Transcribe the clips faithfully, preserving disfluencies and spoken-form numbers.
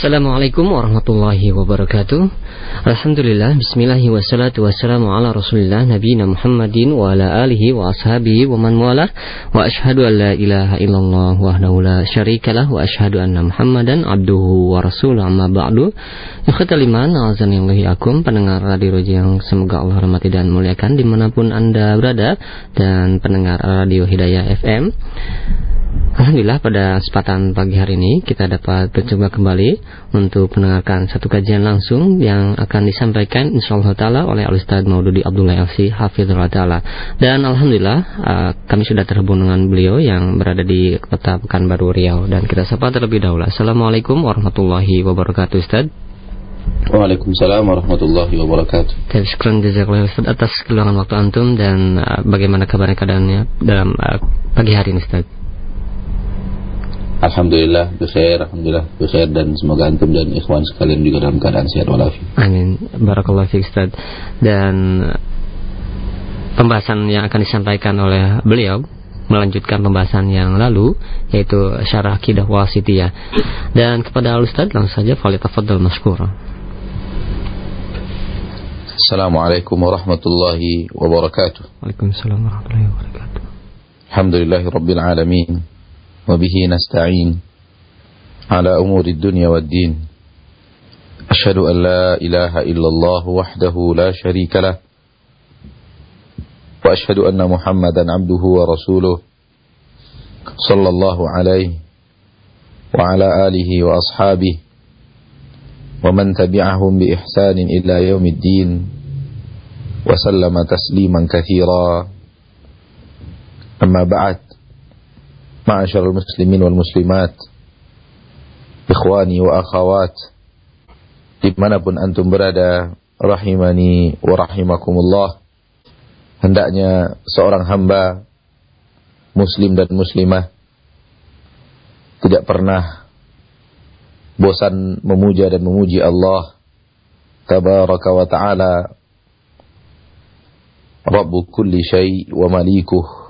Assalamualaikum warahmatullahi wabarakatuh. Alhamdulillah, bismillahi wassalatu wassalamu ala rasulillah nabiyina Muhammadin wa ala alihi wa ashabihi wa man walah. Wa ashhadu an la ilaha illallah wahdahu la syarikalah wa ashhadu anna Muhammadan abduhu wa rasuluh, amma ba'du. Ikhwatal iman, a'azanillahi akum, pendengar radio yang semoga Allah rahmati dan muliakan dimanapun Anda berada, dan pendengar radio Hidayah F M. Alhamdulillah, pada kesempatan pagi hari ini kita dapat berjumpa kembali untuk mendengarkan satu kajian langsung yang akan disampaikan insyaallah taala oleh Al-Ustaz Maududi Abdullah F C hafizahullah taala. Dan alhamdulillah uh, kami sudah terhubung dengan beliau yang berada di Kota Pekanbaru Riau, dan kita sapa terlebih dahulu. Assalamualaikum warahmatullahi wabarakatuh, Ustaz. Waalaikumsalam warahmatullahi wabarakatuh. Dan syukran jazakallahu Ustaz atas keluangan waktu antum, dan uh, bagaimana kabarnya keadaannya dalam uh, pagi hari ini, Ustaz? Alhamdulillah, bikhair, alhamdulillah, bikhair, dan semoga antum dan ikhwan sekalian juga dalam keadaan sehat walafiat. Amin. Barakallahu fiik, Ustaz. Dan pembahasan yang akan disampaikan oleh beliau melanjutkan pembahasan yang lalu, yaitu syarah Aqidah Wasithiyah. Dan kepada Al-Ustaz langsung saja, falyatafaddal mashkura. Assalamualaikum warahmatullahi wabarakatuh. Waalaikumsalam warahmatullahi wabarakatuh. Alhamdulillahirabbil alamin. وبه نستعين على أمور الدنيا والدين أشهد أن لا إله إلا الله وحده لا شريك له وأشهد أن محمدا عبده ورسوله صلى الله عليه وعلى آله وأصحابه ومن تبعهم بإحسان إلى يوم الدين وسلم تسليما كثيرا. أما بعد، Ma'asyiral muslimin wal muslimat, ikhwani wa akhawat, dimanapun antum berada, rahimani wa rahimakumullah. Hendaknya seorang hamba muslim dan muslimah tidak pernah bosan memuja dan memuji Allah tabaraka wa ta'ala, Rabbu kulli syai' wa malikuh,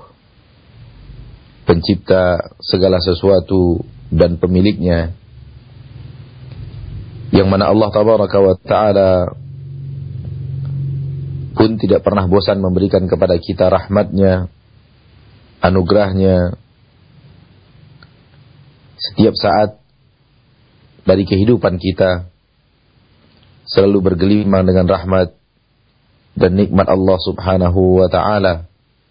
pencipta segala sesuatu dan pemiliknya, yang mana Allah tabaraka wa ta'ala pun tidak pernah bosan memberikan kepada kita rahmatnya, anugerahnya setiap saat dari kehidupan kita, selalu bergelimang dengan rahmat dan nikmat Allah subhanahu wa ta'ala.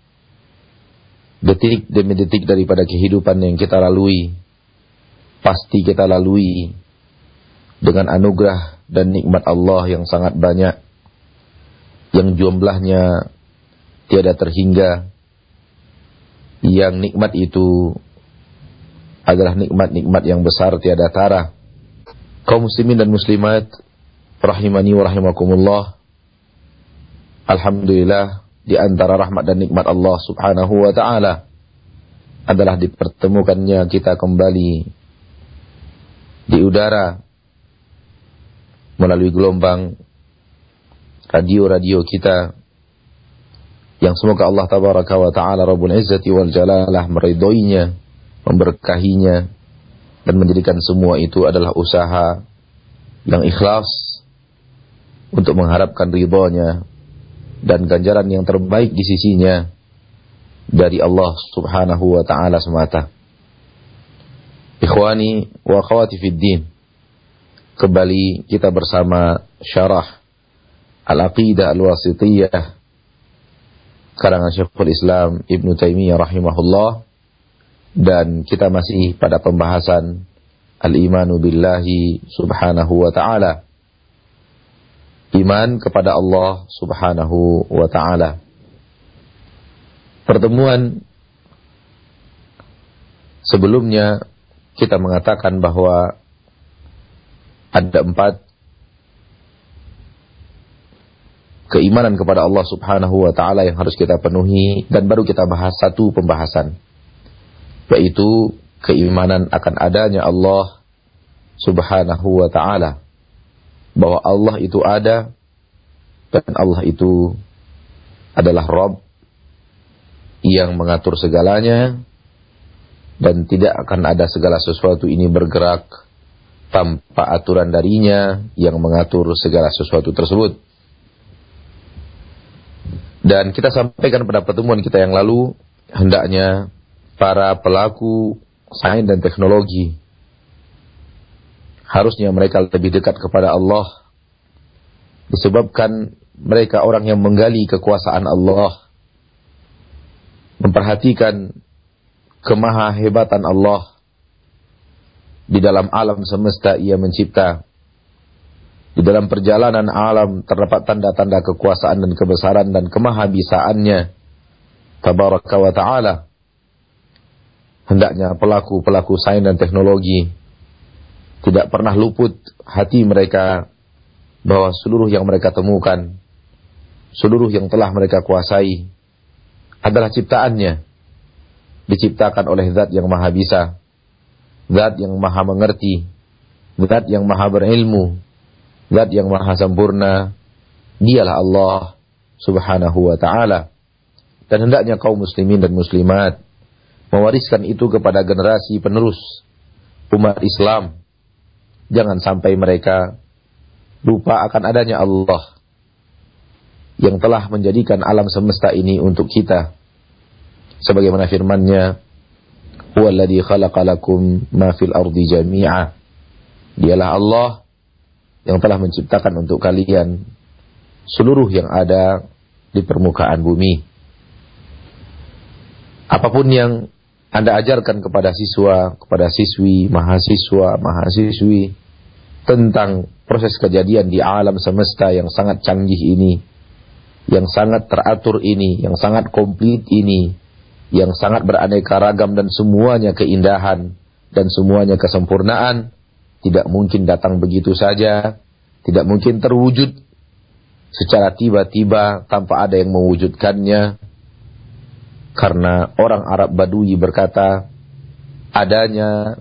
Detik demi detik daripada kehidupan yang kita lalui, pasti kita lalui dengan anugerah dan nikmat Allah yang sangat banyak, yang jumlahnya tiada terhingga, yang nikmat itu adalah nikmat-nikmat yang besar tiada tara. Kaum muslimin dan muslimat rahimani wa rahimakumullah, alhamdulillah, di antara rahmat dan nikmat Allah subhanahu wa ta'ala adalah dipertemukannya kita kembali di udara melalui gelombang radio-radio kita, yang semoga Allah tabaraka wa ta'ala Rabbul Izzati wal Jalalah meridhoinya, memberkahinya, dan menjadikan semua itu adalah usaha yang ikhlas untuk mengharapkan ridhonya dan ganjaran yang terbaik di sisinya dari Allah subhanahu wa ta'ala semata. Ikhwani wa akhwati fid din, kembali kita bersama syarah Al-Aqidah Al-Wasithiyah karangan Syekhul Islam Ibnu Taimiyah rahimahullah, dan kita masih pada pembahasan Al-Imanu Billahi subhanahu wa ta'ala, iman kepada Allah subhanahu wa ta'ala. Pertemuan sebelumnya kita mengatakan bahwa ada empat keimanan kepada Allah subhanahu wa ta'ala yang harus kita penuhi, dan baru kita bahas satu pembahasan, yaitu keimanan akan adanya Allah subhanahu wa ta'ala, bahwa Allah itu ada dan Allah itu adalah Rabb yang mengatur segalanya, dan tidak akan ada segala sesuatu ini bergerak tanpa aturan darinya yang mengatur segala sesuatu tersebut. Dan kita sampaikan pada pertemuan kita yang lalu, hendaknya para pelaku sains dan teknologi harusnya mereka lebih dekat kepada Allah, disebabkan mereka orang yang menggali kekuasaan Allah, memperhatikan kemahahebatan Allah di dalam alam semesta Ia mencipta. Di dalam perjalanan alam terdapat tanda-tanda kekuasaan dan kebesaran dan kemahabisaannya tabaraka wa ta'ala. Hendaknya pelaku-pelaku sains dan teknologi tidak pernah luput hati mereka bahwa seluruh yang mereka temukan, seluruh yang telah mereka kuasai adalah ciptaannya, diciptakan oleh Zat yang maha bisa, Zat yang maha mengerti, Zat yang maha berilmu, Zat yang maha sempurna. Dialah Allah subhanahu wa ta'ala. Dan hendaknya kaum muslimin dan muslimat mewariskan itu kepada generasi penerus umat Islam. Jangan sampai mereka lupa akan adanya Allah yang telah menjadikan alam semesta ini untuk kita. Sebagaimana firman-Nya, "Huwallazi khalaqa lakum ma fil ardi jami'a." Dialah Allah yang telah menciptakan untuk kalian seluruh yang ada di permukaan bumi. Apapun yang Anda ajarkan kepada siswa, kepada siswi, mahasiswa, mahasiswi tentang proses kejadian di alam semesta yang sangat canggih ini, yang sangat teratur ini, yang sangat komplit ini, yang sangat beraneka ragam dan semuanya keindahan dan semuanya kesempurnaan, tidak mungkin datang begitu saja, tidak mungkin terwujud secara tiba-tiba tanpa ada yang mewujudkannya. Karena orang Arab Badui berkata, adanya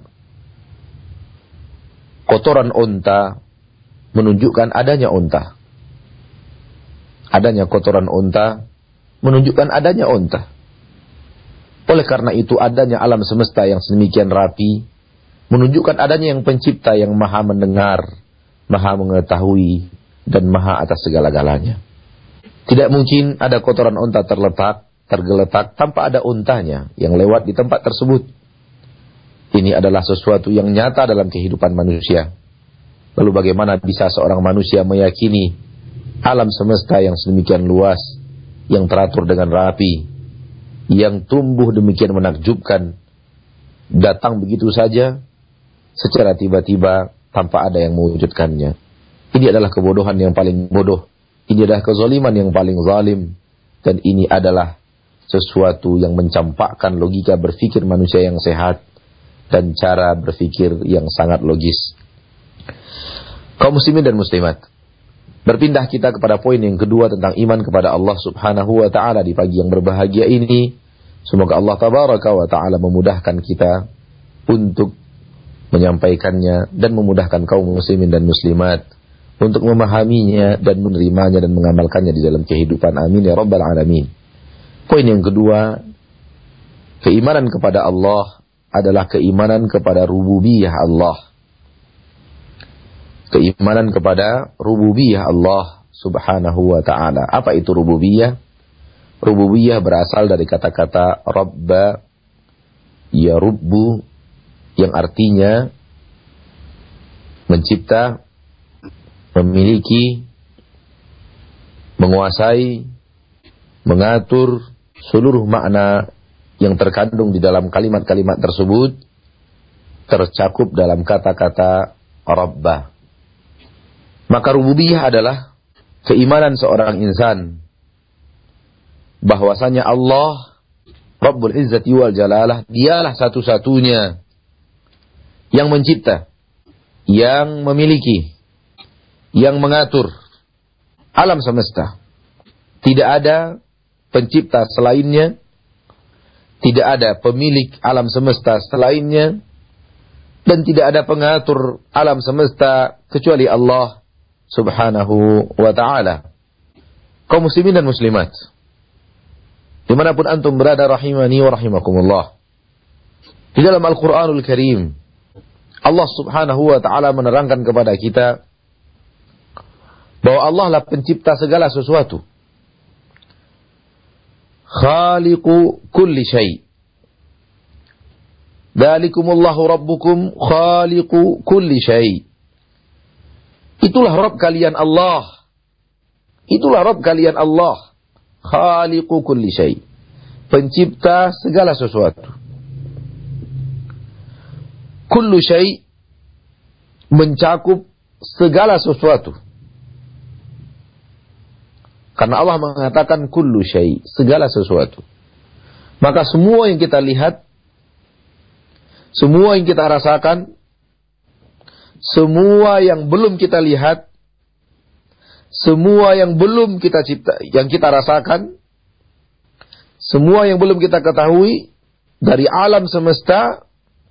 kotoran unta menunjukkan adanya unta. Adanya kotoran unta menunjukkan adanya unta. Oleh karena itu adanya alam semesta yang sedemikian rapi menunjukkan adanya yang pencipta yang maha mendengar, maha mengetahui, dan maha atas segala-galanya. Tidak mungkin ada kotoran unta terletak, tergeletak tanpa ada untanya yang lewat di tempat tersebut. Ini adalah sesuatu yang nyata dalam kehidupan manusia. Lalu bagaimana bisa seorang manusia meyakini alam semesta yang sedemikian luas, yang teratur dengan rapi, yang tumbuh demikian menakjubkan, datang begitu saja secara tiba-tiba tanpa ada yang mewujudkannya? Ini adalah kebodohan yang paling bodoh. Ini adalah kezaliman yang paling zalim. Dan ini adalah sesuatu yang mencampakkan logika berpikir manusia yang sehat dan cara berpikir yang sangat logis. Kaum muslimin dan muslimat, berpindah kita kepada poin yang kedua tentang iman kepada Allah subhanahu wa ta'ala di pagi yang berbahagia ini. Semoga Allah tabaraka wa ta'ala memudahkan kita untuk menyampaikannya dan memudahkan kaum muslimin dan muslimat untuk memahaminya dan menerimanya dan mengamalkannya di dalam kehidupan. Amin ya rabbal alamin. Poin yang kedua, keimanan kepada Allah adalah keimanan kepada rububiyah Allah. Keimanan kepada rububiyah Allah subhanahu wa ta'ala. Apa itu rububiyah? Rububiyah berasal dari kata-kata Rabba, ya Rubbu, yang artinya mencipta, memiliki, menguasai, mengatur. Seluruh makna yang terkandung di dalam kalimat-kalimat tersebut tercakup dalam kata-kata Rabba. Maka rububiyah adalah keimanan seorang insan bahwasanya Allah Rabbul Izzati wal Jalalah, dialah satu-satunya yang mencipta, yang memiliki, yang mengatur alam semesta. Tidak ada pencipta selainnya, tidak ada pemilik alam semesta selainnya, dan tidak ada pengatur alam semesta kecuali Allah subhanahu wa ta'ala. Kaum muslimin dan muslimat, dimanapun antum berada rahimani wa rahimakumullah, di dalam Al-Quranul Karim Allah Subhanahu wa ta'ala menerangkan kepada kita bahwa Allah lah pencipta segala sesuatu. Khaliqu kulli syai'. Dzalikumullahu rabbukum khaliqu kulli syai'. Itulah Rabb kalian Allah. Itulah Rabb kalian Allah. Khaliqu kulli syai'. Pencipta segala sesuatu. Kullu syai' mencakup segala sesuatu. Karena Allah mengatakan kullu syai', segala sesuatu. Maka semua yang kita lihat, semua yang kita rasakan, semua yang belum kita lihat, semua yang belum kita cipta, yang kita rasakan, semua yang belum kita ketahui dari alam semesta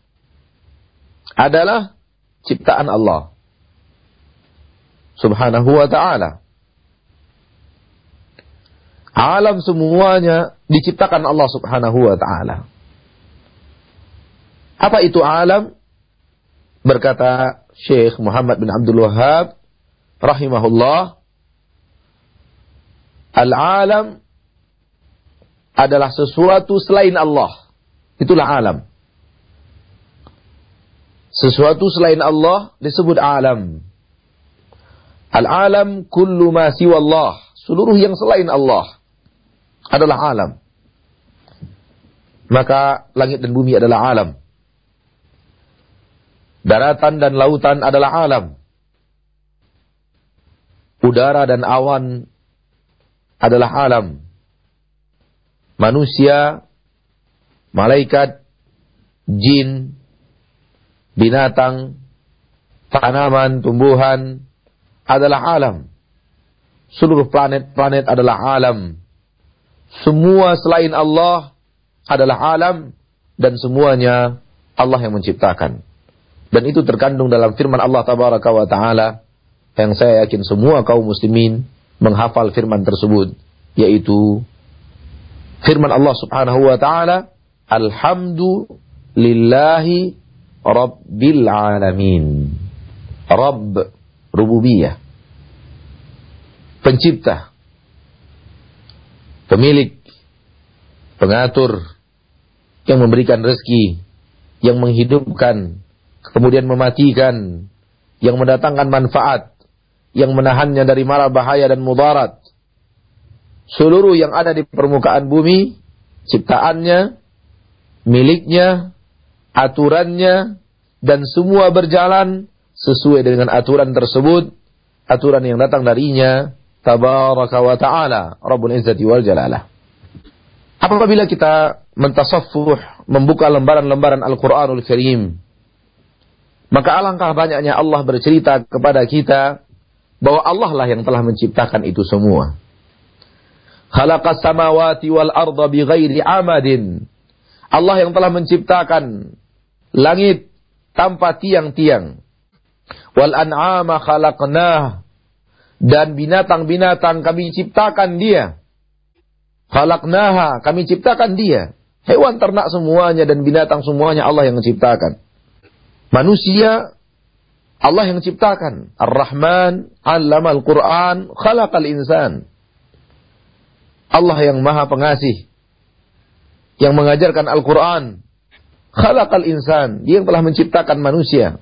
adalah ciptaan Allah Subhanahu wa ta'ala. Alam semuanya diciptakan Allah Subhanahu wa ta'ala. Apa itu alam? Berkata Syekh Muhammad bin Abdul Wahhab rahimahullah, al-alam adalah sesuatu selain Allah. Itulah alam. Sesuatu selain Allah disebut alam. Al-alam kullu ma siwa Allah. Seluruh yang selain Allah adalah alam. Maka langit dan bumi adalah alam. Daratan dan lautan adalah alam. Udara dan awan adalah alam. Manusia, malaikat, jin, binatang, tanaman, tumbuhan adalah alam. Seluruh planet-planet adalah alam. Semua selain Allah adalah alam dan semuanya Allah yang menciptakan. Dan itu terkandung dalam firman Allah Tabaraka wa Ta'ala yang saya yakin semua kaum muslimin menghafal firman tersebut, yaitu firman Allah Subhanahu wa Ta'ala, Alhamdulillahi Rabbil Alamin. Rabb, rububiyah. Pencipta. Pemilik. Pengatur. Yang memberikan rezeki. Yang menghidupkan. Kemudian mematikan. Yang mendatangkan manfaat. Yang menahannya dari mara bahaya dan mudarat. Seluruh yang ada di permukaan bumi, ciptaannya, miliknya, aturannya, dan semua berjalan sesuai dengan aturan tersebut, aturan yang datang darinya, Tabaraka wa Ta'ala, Rabbul Izzati wal Jalalah. Apabila kita mentasaffuh, membuka lembaran-lembaran Al-Quranul Karim, maka alangkah banyaknya Allah bercerita kepada kita bahwa Allah lah yang telah menciptakan itu semua. Khalaqas samawati wal arda bighairi amadin. Allah yang telah menciptakan langit tanpa tiang-tiang. Wal an'ama khalaqnah. Dan binatang-binatang kami ciptakan dia. Khalaqnaha, kami ciptakan dia. Hewan ternak semuanya dan binatang semuanya Allah yang menciptakan. Manusia Allah yang menciptakan. Ar-Rahman 'allamal Qur'an, khalaqal insan. Allah yang Maha Pengasih, yang mengajarkan Al-Quran, khalaqal insan, dia yang telah menciptakan manusia.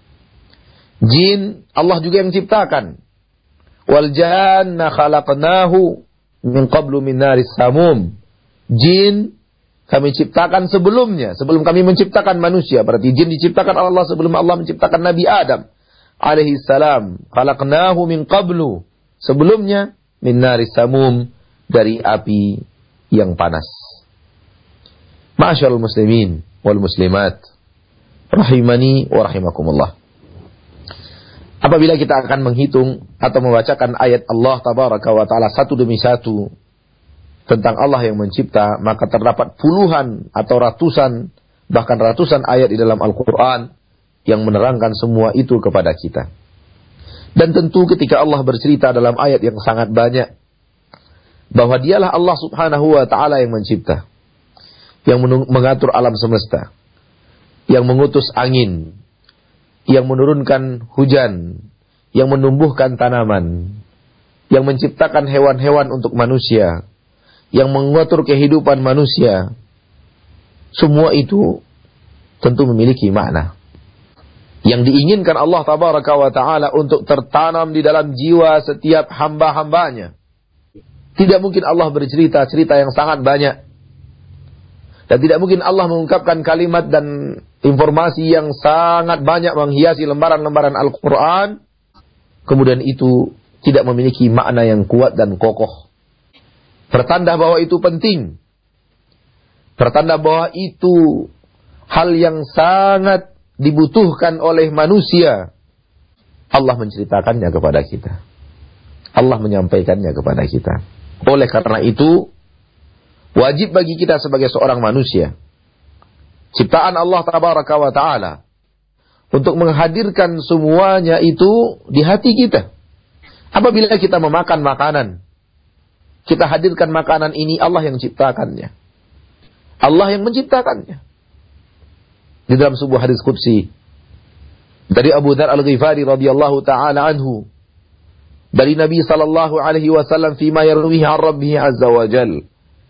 Jin, Allah juga yang menciptakan. Wal janna khalaqnahu min qablu min naris samum. Jin kami ciptakan sebelumnya, sebelum kami menciptakan manusia. Berarti jin diciptakan Allah sebelum Allah menciptakan Nabi Adam alaihi salam. Khalaqnahu min qablu, sebelumnya min naris samum, dari api yang panas. Ma'asyiral muslimin wal muslimat, rahimani wa rahimakumullah. Apabila kita akan menghitung atau membacakan ayat Allah Tabaraka wa Ta'ala satu demi satu tentang Allah yang mencipta, maka terdapat puluhan atau ratusan, bahkan ratusan ayat di dalam Al-Quran yang menerangkan semua itu kepada kita. Dan tentu ketika Allah bercerita dalam ayat yang sangat banyak bahwa dialah Allah Subhanahu wa Ta'ala yang mencipta, yang mengatur alam semesta, yang mengutus angin, yang menurunkan hujan, yang menumbuhkan tanaman, yang menciptakan hewan-hewan untuk manusia, yang mengatur kehidupan manusia. Semua itu tentu memiliki makna. Yang diinginkan Allah Tabaraka wa Ta'ala untuk tertanam di dalam jiwa setiap hamba-hambanya. Tidak mungkin Allah bercerita cerita yang sangat banyak. Dan tidak mungkin Allah mengungkapkan kalimat dan informasi yang sangat banyak menghiasi lembaran-lembaran Al-Quran. Kemudian itu tidak memiliki makna yang kuat dan kokoh. Pertanda bahwa itu penting. Pertanda bahwa itu hal yang sangat dibutuhkan oleh manusia. Allah menceritakannya kepada kita. Allah menyampaikannya kepada kita. Oleh karena itu, wajib bagi kita sebagai seorang manusia, ciptaan Allah Tabaraka wa Ta'ala, untuk menghadirkan semuanya itu di hati kita. Apabila kita memakan makanan, kita hadirkan makanan ini, Allah yang ciptakannya. Allah yang menciptakannya. Di dalam sebuah hadis qudsi dari Abu Dzar Al-Ghifari radhiyallahu taala anhu, dari Nabi sallallahu alaihi wasallam fima yarwihi an Rabbih azza wa jal.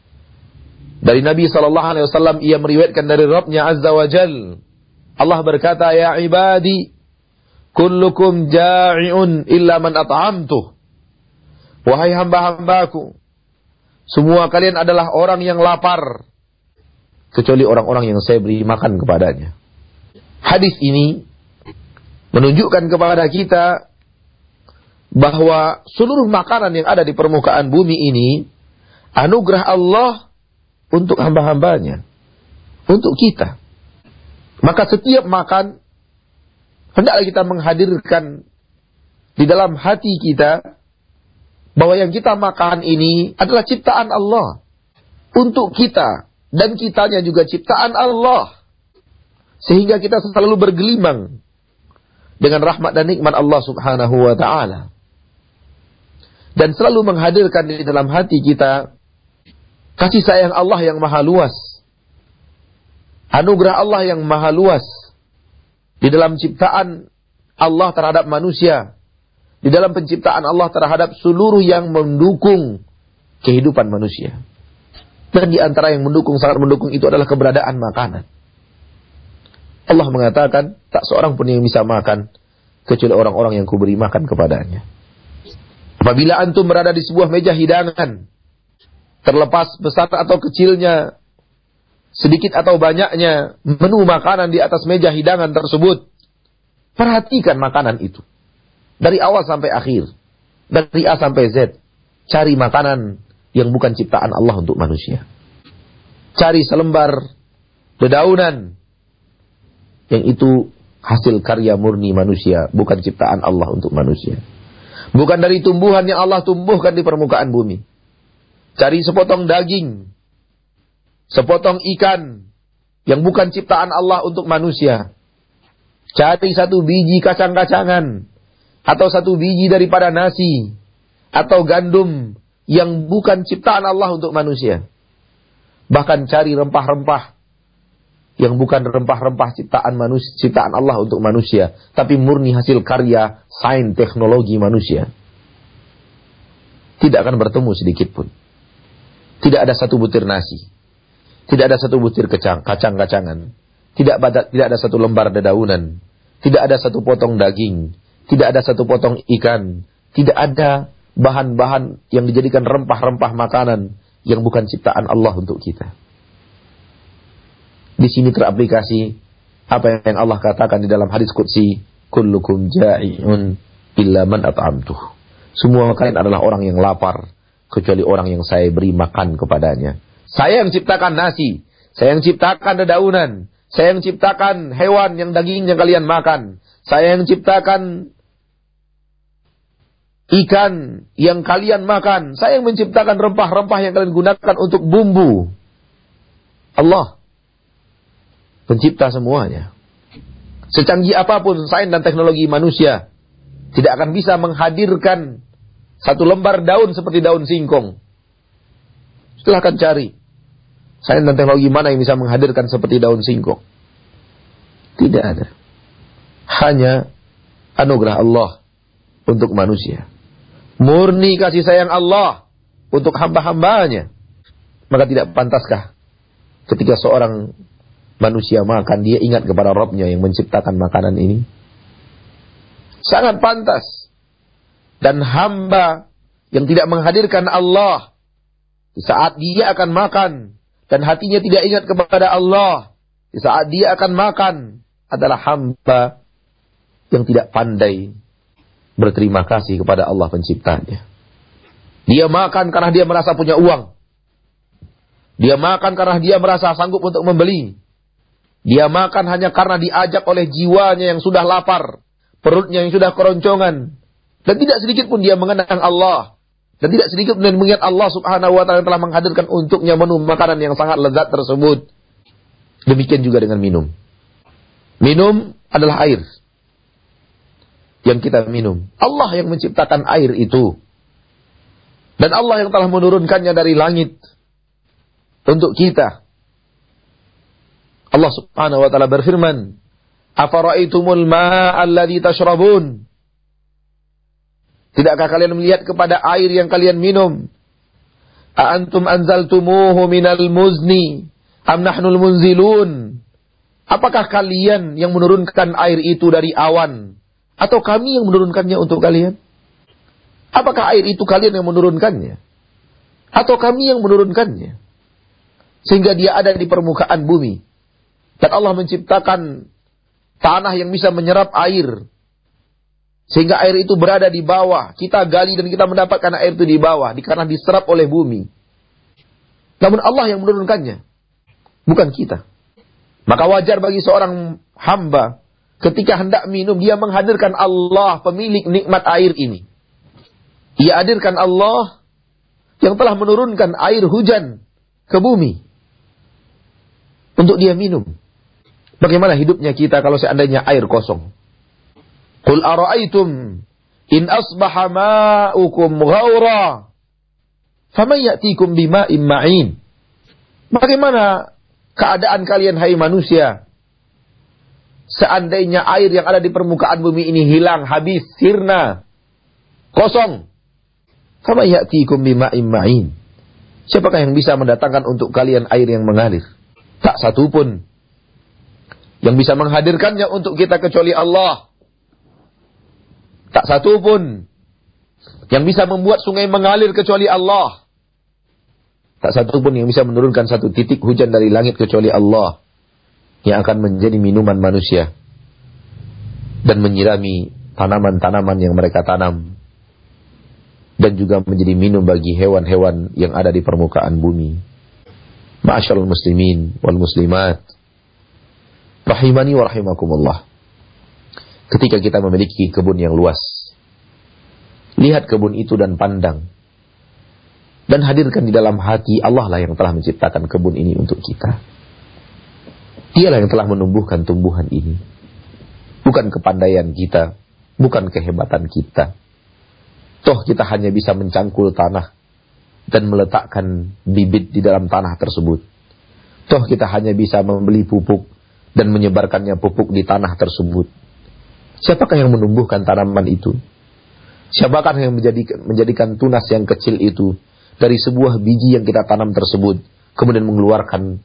Dari Nabi sallallahu alaihi wasallam ia meriwayatkan dari Rabbnya azza wa jal. Allah berkata, ya ibadi, kullukum ja'iun illa man at'amtuh. Wahai hamba-hambaku, semua kalian adalah orang yang lapar, kecuali orang-orang yang saya beri makan kepadanya. Hadis ini menunjukkan kepada kita bahwa seluruh makanan yang ada di permukaan bumi ini anugerah Allah untuk hamba-hambanya, untuk kita. Maka setiap makan hendaklah kita menghadirkan di dalam hati kita bahwa yang kita makan ini adalah ciptaan Allah untuk kita. Dan kitanya juga ciptaan Allah. Sehingga kita selalu bergelimang dengan rahmat dan nikmat Allah subhanahu wa ta'ala. Dan selalu menghadirkan di dalam hati kita kasih sayang Allah yang maha luas. Anugerah Allah yang maha luas. Di dalam ciptaan Allah terhadap manusia. Di dalam penciptaan Allah terhadap seluruh yang mendukung kehidupan manusia. Dan di antara yang mendukung, sangat mendukung itu adalah keberadaan makanan. Allah mengatakan, tak seorang pun yang bisa makan, kecuali orang-orang yang kuberi makan kepadanya. Apabila antum berada di sebuah meja hidangan, terlepas besar atau kecilnya, sedikit atau banyaknya, menu makanan di atas meja hidangan tersebut, perhatikan makanan itu. Dari awal sampai akhir. Dari A sampai Z. Cari makanan yang bukan ciptaan Allah untuk manusia. Cari selembar dedaunan yang itu hasil karya murni manusia, bukan ciptaan Allah untuk manusia. Bukan dari tumbuhan yang Allah tumbuhkan di permukaan bumi. Cari sepotong daging, sepotong ikan yang bukan ciptaan Allah untuk manusia. Cari satu biji kacang-kacangan atau satu biji daripada nasi atau gandum yang bukan ciptaan Allah untuk manusia. Bahkan cari rempah-rempah yang bukan rempah-rempah ciptaan manusia, ciptaan Allah untuk manusia, tapi murni hasil karya sains teknologi manusia. Tidak akan bertemu sedikit pun. Tidak ada satu butir nasi, tidak ada satu butir kacang, kacang-kacangan, tidak ada, tidak ada satu lembar dedaunan, tidak ada satu potong daging, tidak ada satu potong ikan, tidak ada bahan-bahan yang dijadikan rempah-rempah makanan yang bukan ciptaan Allah untuk kita. Di sini teraplikasi apa yang Allah katakan di dalam hadis qudsi, kullukum ja'iun illa man at'amtuh. Semua kalian adalah orang yang lapar kecuali orang yang saya beri makan kepadanya. Saya yang ciptakan nasi, saya yang ciptakan dedaunan, saya yang ciptakan hewan yang dagingnya kalian makan, saya yang ciptakan ikan yang kalian makan. Saya yang menciptakan rempah-rempah yang kalian gunakan untuk bumbu. Allah pencipta semuanya. Secanggih apapun sains dan teknologi manusia tidak akan bisa menghadirkan satu lembar daun seperti daun singkong. Silahkan cari sains dan teknologi mana yang bisa menghadirkan seperti daun singkong. Tidak ada. hanya anugerah Allah untuk manusia. Murni kasih sayang Allah untuk hamba-hambanya. Maka tidak pantaskah ketika seorang manusia makan, dia ingat kepada Rabb-Nya yang menciptakan makanan ini? Sangat pantas. Dan hamba yang tidak menghadirkan Allah di saat dia akan makan dan hatinya tidak ingat kepada Allah di saat dia akan makan adalah hamba yang tidak pandai berterima kasih kepada Allah penciptanya. Dia makan karena dia merasa punya uang. Dia makan karena dia merasa sanggup untuk membeli. Dia makan hanya karena diajak oleh jiwanya yang sudah lapar, perutnya yang sudah keroncongan. Dan tidak sedikit pun dia mengenang Allah. Dan tidak sedikit pun dia mengingat Allah subhanahu wa ta'ala telah menghadirkan untuknya menu makanan yang sangat lezat tersebut. Demikian juga dengan minum. Minum adalah air yang kita minum. Allah yang menciptakan air itu. Dan Allah yang telah menurunkannya dari langit untuk kita. Allah subhanahu wa ta'ala berfirman, "Afara'aitumul ma'a alladhi tashrabun?" Tidakkah kalian melihat kepada air yang kalian minum? A antum anzaltumuhu minal muzni am nahnul munzilun? Apakah kalian yang menurunkan air itu dari awan atau kami yang menurunkannya untuk kalian? Apakah air itu kalian yang menurunkannya atau kami yang menurunkannya? Sehingga dia ada di permukaan bumi. Dan Allah menciptakan tanah yang bisa menyerap air. Sehingga air itu berada di bawah. Kita gali dan kita mendapatkan air itu di bawah. Karena diserap oleh bumi. Namun Allah yang menurunkannya. Bukan kita. Maka wajar bagi seorang hamba. Ketika hendak minum. Dia menghadirkan Allah. Pemilik nikmat air ini. Ia hadirkan Allah. Yang telah menurunkan air hujan. Ke bumi. Untuk dia minum. Bagaimana hidupnya kita kalau seandainya air kosong? Qul ara'aytum in asbaha ma'ukum ghaura faman ya'tikum bima'in ma'in. Bagaimana keadaan kalian hai manusia seandainya air yang ada di permukaan bumi ini hilang, habis, sirna, kosong? Faman ya'tikum bima'in ma'in. Siapakah yang bisa mendatangkan untuk kalian air yang mengalir? Tak satu pun yang bisa menghadirkannya untuk kita kecuali Allah. Tak satu pun yang bisa membuat sungai mengalir kecuali Allah. Tak satu pun yang bisa menurunkan satu titik hujan dari langit kecuali Allah. Yang akan menjadi minuman manusia. Dan menyirami tanaman-tanaman yang mereka tanam. Dan juga menjadi minum bagi hewan-hewan yang ada di permukaan bumi. Ma'asyarul muslimin wal muslimat. Rahimani wa rahimakumullah. Ketika kita memiliki kebun yang luas, lihat kebun itu dan pandang. Dan hadirkan di dalam hati, Allah lah yang telah menciptakan kebun ini untuk kita. Dialah yang telah menumbuhkan tumbuhan ini. Bukan kepandaian kita, bukan kehebatan kita. Toh kita hanya bisa mencangkul tanah dan meletakkan bibit di dalam tanah tersebut. Toh kita hanya bisa membeli pupuk dan menyebarkannya pupuk di tanah tersebut. Siapakah yang menumbuhkan tanaman itu? Siapakah yang menjadikan, menjadikan tunas yang kecil itu dari sebuah biji yang kita tanam tersebut, kemudian mengeluarkan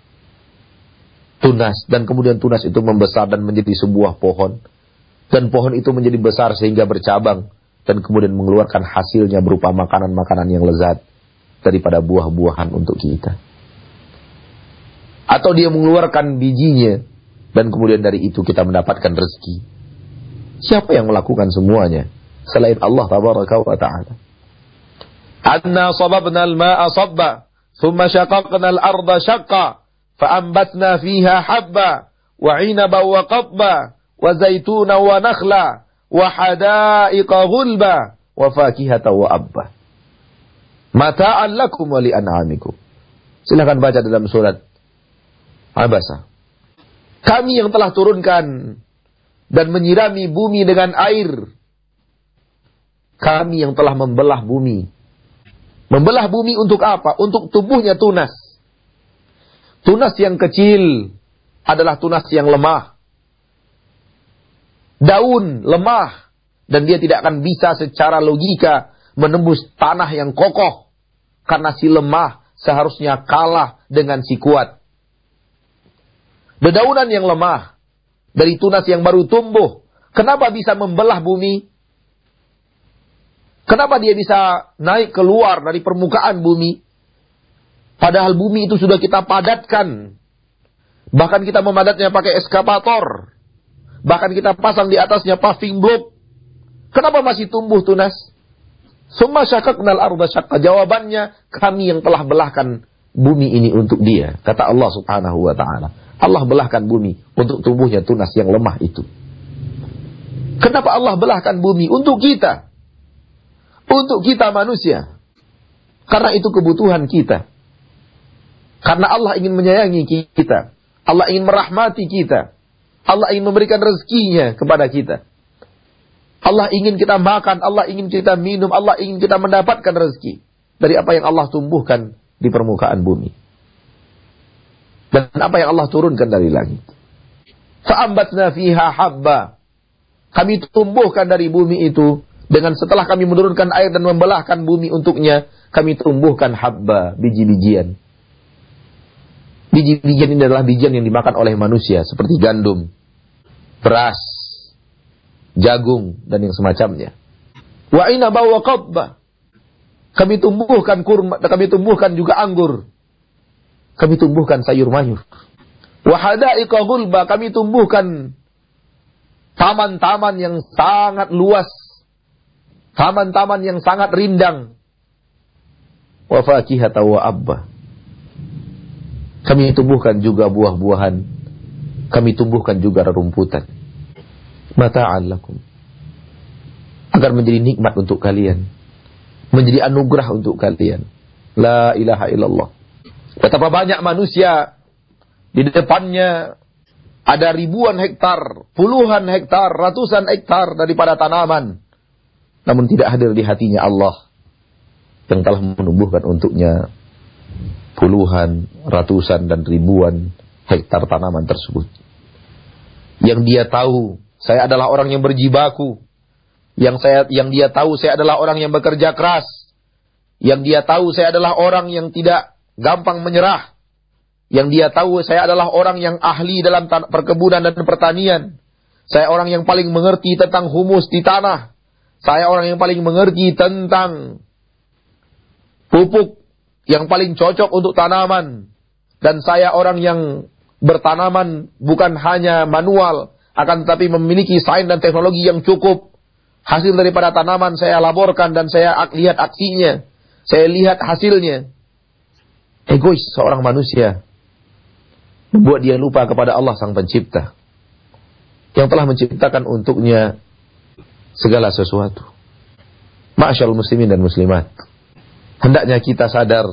tunas, dan kemudian tunas itu membesar dan menjadi sebuah pohon, dan pohon itu menjadi besar sehingga bercabang, dan kemudian mengeluarkan hasilnya berupa makanan-makanan yang lezat daripada buah-buahan untuk kita. Atau dia mengeluarkan bijinya, dan kemudian dari itu kita mendapatkan rezeki. Siapa yang melakukan semuanya selain Allah tabaraka wa ta'ala? Anna sababna al-ma'a sabba thumma shaqaqna al-arda shaqqa fa'ambatna fiha habba wa 'inaba wa qadba wa zaituna wa nakhla wa hada'iqa ghulba wa fakihata wa abba mata'an lakum wa li'an'amikum. Silakan baca dalam surat Abasa. Kami yang telah turunkan dan menyirami bumi dengan air. Kami yang telah membelah bumi. Membelah bumi untuk apa? Untuk tumbuhnya tunas. Tunas yang kecil adalah tunas yang lemah. daun lemah dan dia tidak akan bisa secara logika menembus tanah yang kokoh karena si lemah seharusnya kalah dengan si kuat. Dedaunan yang lemah dari tunas yang baru tumbuh, kenapa bisa membelah bumi? Kenapa dia bisa naik keluar dari permukaan bumi? Padahal bumi itu sudah kita padatkan. Bahkan kita memadatnya pakai eskavator. Bahkan kita pasang di atasnya paving block. Kenapa masih tumbuh tunas? Summa syaqaqnal arda syaqqa. Jawabannya, kami yang telah belahkan bumi ini untuk dia. Kata Allah Subhanahu wa ta'ala. Allah belahkan bumi untuk tumbuhnya tunas yang lemah itu. Kenapa Allah belahkan bumi? Untuk kita. Untuk kita manusia. Karena itu kebutuhan kita. Karena Allah ingin menyayangi kita. Allah ingin merahmati kita. Allah ingin memberikan rezekinya kepada kita. Allah ingin kita makan. Allah ingin kita minum. Allah ingin kita mendapatkan rezeki. Dari apa yang Allah tumbuhkan di permukaan bumi. Dan apa yang Allah turunkan dari langit. Fa'ambatna fiha habba. Kami tumbuhkan dari bumi itu. Dengan setelah kami menurunkan air dan membelahkan bumi untuknya. Kami tumbuhkan habba, biji-bijian. Biji-bijian ini adalah bijian yang dimakan oleh manusia. Seperti gandum, beras, jagung, dan yang semacamnya. Wa inaba wa qadba. Kami tumbuhkan kurma, kami tumbuhkan juga anggur. Kami tumbuhkan sayur mayur. Wa hadaiqa ghulba. Kami tumbuhkan taman-taman yang sangat luas. Taman-taman yang sangat rindang. Wa fakihata wa abba. Kami tumbuhkan juga buah-buahan. Kami tumbuhkan juga rerumputan. Mata'an lakum. Agar menjadi nikmat untuk kalian. Menjadi anugerah untuk kalian. La ilaha illallah. Betapa banyak manusia di depannya ada ribuan hektar, puluhan hektar, ratusan hektar daripada tanaman. Namun tidak hadir di hatinya Allah yang telah menumbuhkan untuknya puluhan, ratusan, dan ribuan hektar tanaman tersebut. Yang dia tahu, saya adalah orang yang berjibaku. Yang saya, yang dia tahu, saya adalah orang yang bekerja keras. Yang dia tahu, saya adalah orang yang tidak gampang menyerah. Yang dia tahu, saya adalah orang yang ahli dalam perkebunan dan pertanian. Saya orang yang paling mengerti tentang humus di tanah. Saya orang yang paling mengerti tentang pupuk yang paling cocok untuk tanaman. Dan saya orang yang bertanaman bukan hanya manual, akan tetapi memiliki sains dan teknologi yang cukup. Hasil daripada tanaman saya laborkan dan saya lihat aksinya. Saya lihat hasilnya. Egois seorang manusia membuat dia lupa kepada Allah Sang Pencipta yang telah menciptakan untuknya segala sesuatu. Ma'asyarul muslimin dan muslimat, hendaknya kita sadar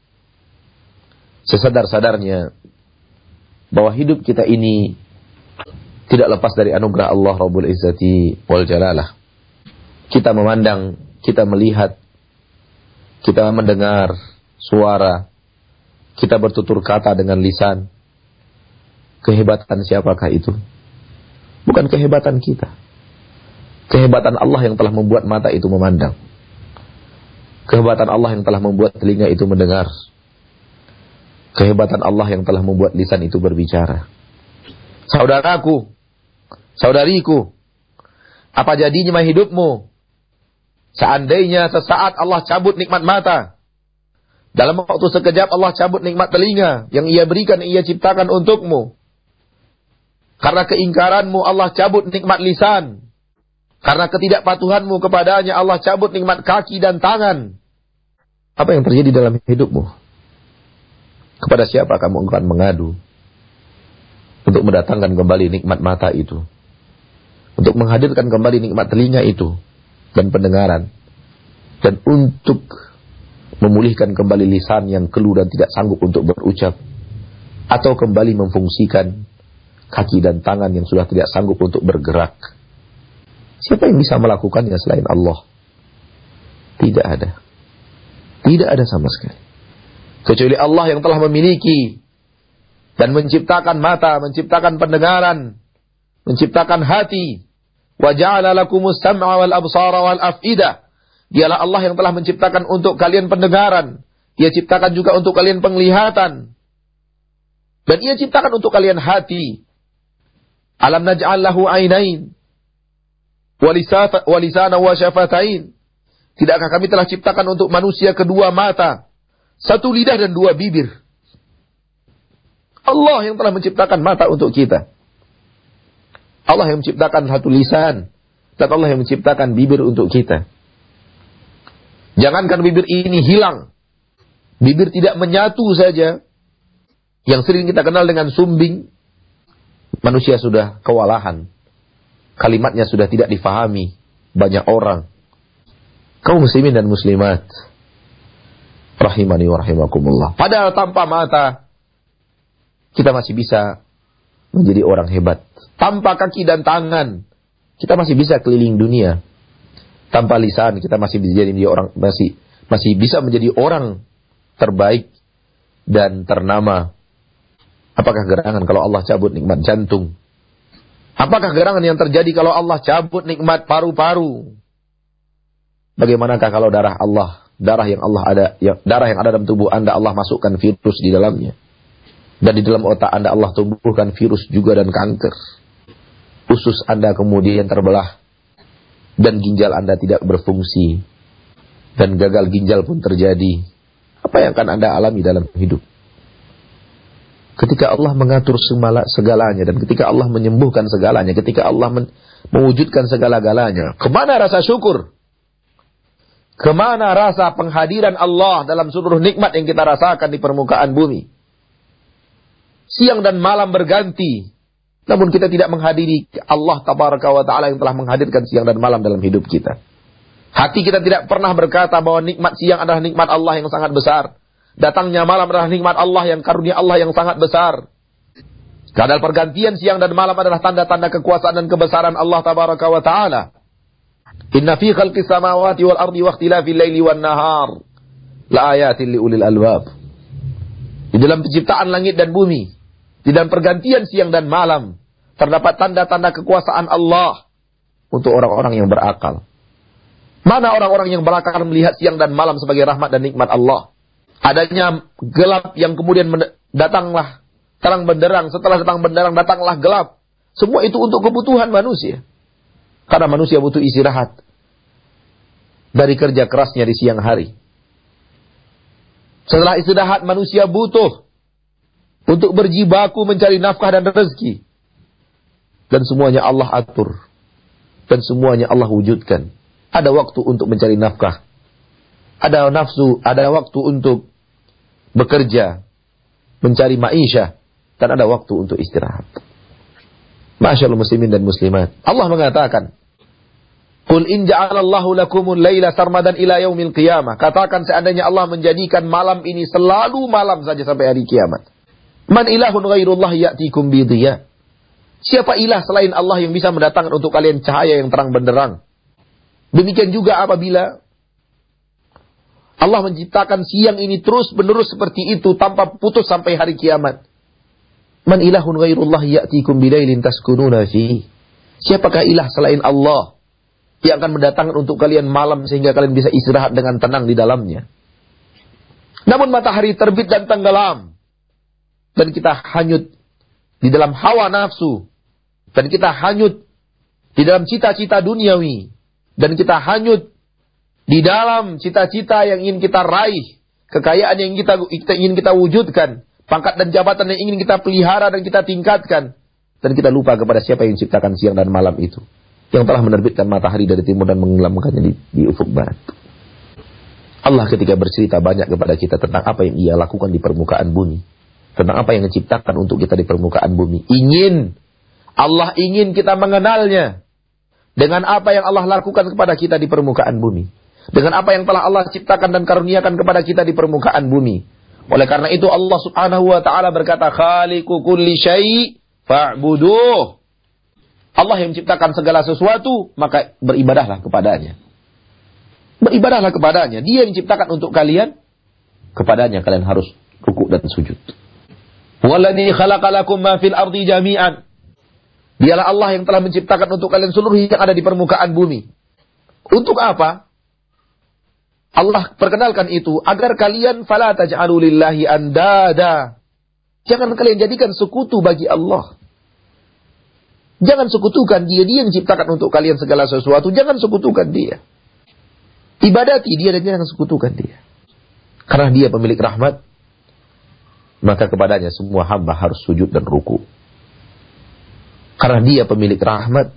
sesadar-sadarnya bahwa hidup kita ini tidak lepas dari anugerah Allah Rabbul Izzati wal Jalalah. Kita memandang, kita melihat, kita mendengar suara, kita bertutur kata dengan lisan. Kehebatan siapakah itu? Bukan kehebatan kita. Kehebatan Allah yang telah membuat mata itu memandang. Kehebatan Allah yang telah membuat telinga itu mendengar. Kehebatan Allah yang telah membuat lisan itu berbicara. Saudaraku, saudariku, apa jadinya hidupmu seandainya sesaat Allah cabut nikmat mata? Dalam waktu sekejap Allah cabut nikmat telinga yang Ia berikan, yang Ia ciptakan untukmu. Karena keingkaranmu Allah cabut nikmat lisan. Karena ketidakpatuhanmu kepadanya Allah cabut nikmat kaki dan tangan. Apa yang terjadi dalam hidupmu? Kepada siapa kamu akan mengadu untuk mendatangkan kembali nikmat mata itu? Untuk menghadirkan kembali nikmat telinga itu dan pendengaran. Dan untuk memulihkan kembali lisan yang keluh dan tidak sanggup untuk berucap. Atau kembali memfungsikan kaki dan tangan yang sudah tidak sanggup untuk bergerak. Siapa yang bisa melakukannya selain Allah? Tidak ada. Tidak ada sama sekali. Kecuali Allah yang telah memiliki dan menciptakan mata, menciptakan pendengaran, menciptakan hati, Wa ja'ala lakumus sam'a wal absara wal af'idah. Dialah Allah yang telah menciptakan untuk kalian pendengaran. Dia ciptakan juga untuk kalian penglihatan. Dan Ia ciptakan untuk kalian hati. Alam naj'al lahu ainain wa lisana wa syafatain. Tidakkah kami telah ciptakan untuk manusia kedua mata, satu lidah dan dua bibir? Allah yang telah menciptakan mata untuk kita. Allah yang menciptakan satu lisan. Dan Allah yang menciptakan bibir untuk kita. Jangankan bibir ini hilang. Bibir tidak menyatu saja. Yang sering kita kenal dengan sumbing. Manusia sudah kewalahan. Kalimatnya sudah tidak difahami banyak orang. Kaum muslimin dan muslimat, rahimani wa rahimakumullah. Padahal tanpa mata, kita masih bisa menjadi orang hebat. Tanpa kaki dan tangan, kita masih bisa keliling dunia. Tanpa lisan, kita masih bisa menjadi orang masih masih bisa menjadi orang terbaik dan ternama. Apakah gerangan kalau Allah cabut nikmat jantung? Apakah gerangan yang terjadi kalau Allah cabut nikmat paru-paru? Bagaimanakah kalau darah Allah, darah yang Allah ada, yang, darah yang ada dalam tubuh Anda, Allah masukkan virus di dalamnya. Dan di dalam otak Anda Allah tumbuhkan virus juga dan kanker. Usus Anda kemudian terbelah. Dan ginjal Anda tidak berfungsi. Dan gagal ginjal pun terjadi. Apa yang akan Anda alami dalam hidup? Ketika Allah mengatur semala, segalanya. Dan ketika Allah menyembuhkan segalanya. Ketika Allah men, mewujudkan segala-galanya. Kemana rasa syukur? Kemana rasa penghadiran Allah dalam seluruh nikmat yang kita rasakan di permukaan bumi? Siang dan malam berganti. Namun kita tidak menghadiri Allah Tabaraka wa Ta'ala yang telah menghadirkan siang dan malam dalam hidup kita. Hati kita tidak pernah berkata bahwa nikmat siang adalah nikmat Allah yang sangat besar. Datangnya malam adalah nikmat Allah yang karunia Allah yang sangat besar. Kadang pergantian siang dan malam adalah tanda-tanda kekuasaan dan kebesaran Allah Tabaraka wa Ta'ala. Inna fi khalqis samawati wal ardi wa ikhtilafil laili wan nahar la ayatin liulil albab. Di dalam penciptaan langit dan bumi, di dalam pergantian siang dan malam, terdapat tanda-tanda kekuasaan Allah untuk orang-orang yang berakal. Mana orang-orang yang berakal melihat siang dan malam sebagai rahmat dan nikmat Allah? Adanya gelap yang kemudian datanglah terang benderang, setelah terang benderang datanglah gelap. Semua itu untuk kebutuhan manusia. Karena manusia butuh istirahat dari kerja kerasnya di siang hari. Setelah istirahat manusia butuh untuk berjibaku mencari nafkah dan rezeki. Dan semuanya Allah atur. Dan semuanya Allah wujudkan. Ada waktu untuk mencari nafkah. Ada nafsu, ada waktu untuk bekerja, mencari ma'isyah. Dan ada waktu untuk istirahat. Masyaallah muslimin dan muslimat. Allah mengatakan, Qul in ja'alallahu lakumul laila sarmadan ila yaumil qiyamah. Katakan seandainya Allah menjadikan malam ini selalu malam saja sampai hari kiamat. Man ilahun ghairullah ya'tikum bidhiya. Siapa ilah selain Allah yang bisa mendatangkan untuk kalian cahaya yang terang benderang? Demikian juga apabila Allah menciptakan siang ini terus menerus seperti itu tanpa putus sampai hari kiamat. Man ilahun ghairullah ya'tikum bilailin taskununa fi. Siapakah ilah selain Allah yang akan mendatangkan untuk kalian malam sehingga kalian bisa istirahat dengan tenang di dalamnya? Namun matahari terbit dan tenggelam. Dan kita hanyut di dalam hawa nafsu. Dan kita hanyut di dalam cita-cita duniawi. Dan kita hanyut di dalam cita-cita yang ingin kita raih. Kekayaan yang kita, kita ingin kita wujudkan. Pangkat dan jabatan yang ingin kita pelihara dan kita tingkatkan. Dan kita lupa kepada siapa yang menciptakan siang dan malam itu. Yang telah menerbitkan matahari dari timur dan menggelamkannya di, di ufuk barat. Allah ketika bercerita banyak kepada kita tentang apa yang Ia lakukan di permukaan bumi. Tentang apa yang diciptakan untuk kita di permukaan bumi. Ingin. Allah ingin kita mengenalnya. Dengan apa yang Allah lakukan kepada kita di permukaan bumi. Dengan apa yang telah Allah ciptakan dan karuniakan kepada kita di permukaan bumi. Oleh karena itu Allah subhanahu wa ta'ala berkata, Khaliqu kulli syai' fa'buduh. Allah yang menciptakan segala sesuatu, maka beribadahlah kepadanya. Beribadahlah kepadanya. Dia yang menciptakan untuk kalian, kepadanya kalian harus rukuk dan sujud. Walladzi khalaqalakum ma fil ardi jami'an. Dialah Allah yang telah menciptakan untuk kalian seluruh yang ada di permukaan bumi. Untuk apa? Allah perkenalkan itu agar kalian fala taj'alu lillahi andada. Jangan kalian jadikan sekutu bagi Allah. Jangan sekutukan dia, dia yang ciptakan untuk kalian segala sesuatu. Jangan sekutukan dia. Ibadati dia dan jangan sekutukan dia. Karena dia pemilik rahmat, maka kepadanya semua hamba harus sujud dan ruku. Karena dia pemilik rahmat,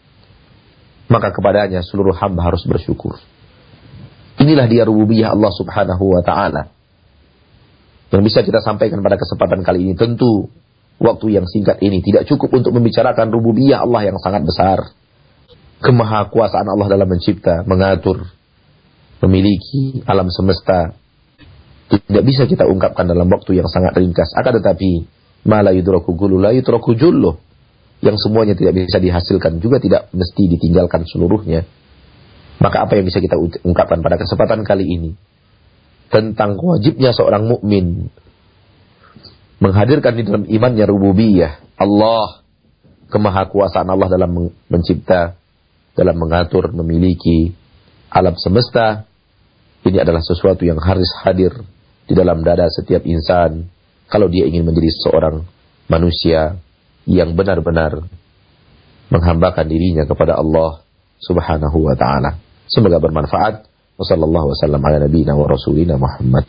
maka kepadanya seluruh hamba harus bersyukur. Inilah dia rububiyah Allah subhanahu wa ta'ala. Yang bisa kita sampaikan pada kesempatan kali ini. Tentu waktu yang singkat ini tidak cukup untuk membicarakan rububiyah Allah yang sangat besar. Kemahakuasaan Allah dalam mencipta, mengatur, memiliki alam semesta. Tidak bisa kita ungkapkan dalam waktu yang sangat ringkas. Akan tetapi, ma la yudraku gulu la yudraku julluh. Yang semuanya tidak bisa dihasilkan juga tidak mesti ditinggalkan seluruhnya. Maka apa yang bisa kita ungkapkan pada kesempatan kali ini tentang wajibnya seorang mukmin menghadirkan di dalam imannya rububiyah Allah, kemahakuasaan Allah dalam mencipta, dalam mengatur, memiliki alam semesta. Ini adalah sesuatu yang harus hadir di dalam dada setiap insan kalau dia ingin menjadi seorang manusia yang benar-benar menghambakan dirinya kepada Allah subhanahu wa ta'ala. Semoga bermanfaat. Wassallallahu wasallam ala nabiyina wa rasulina Muhammad.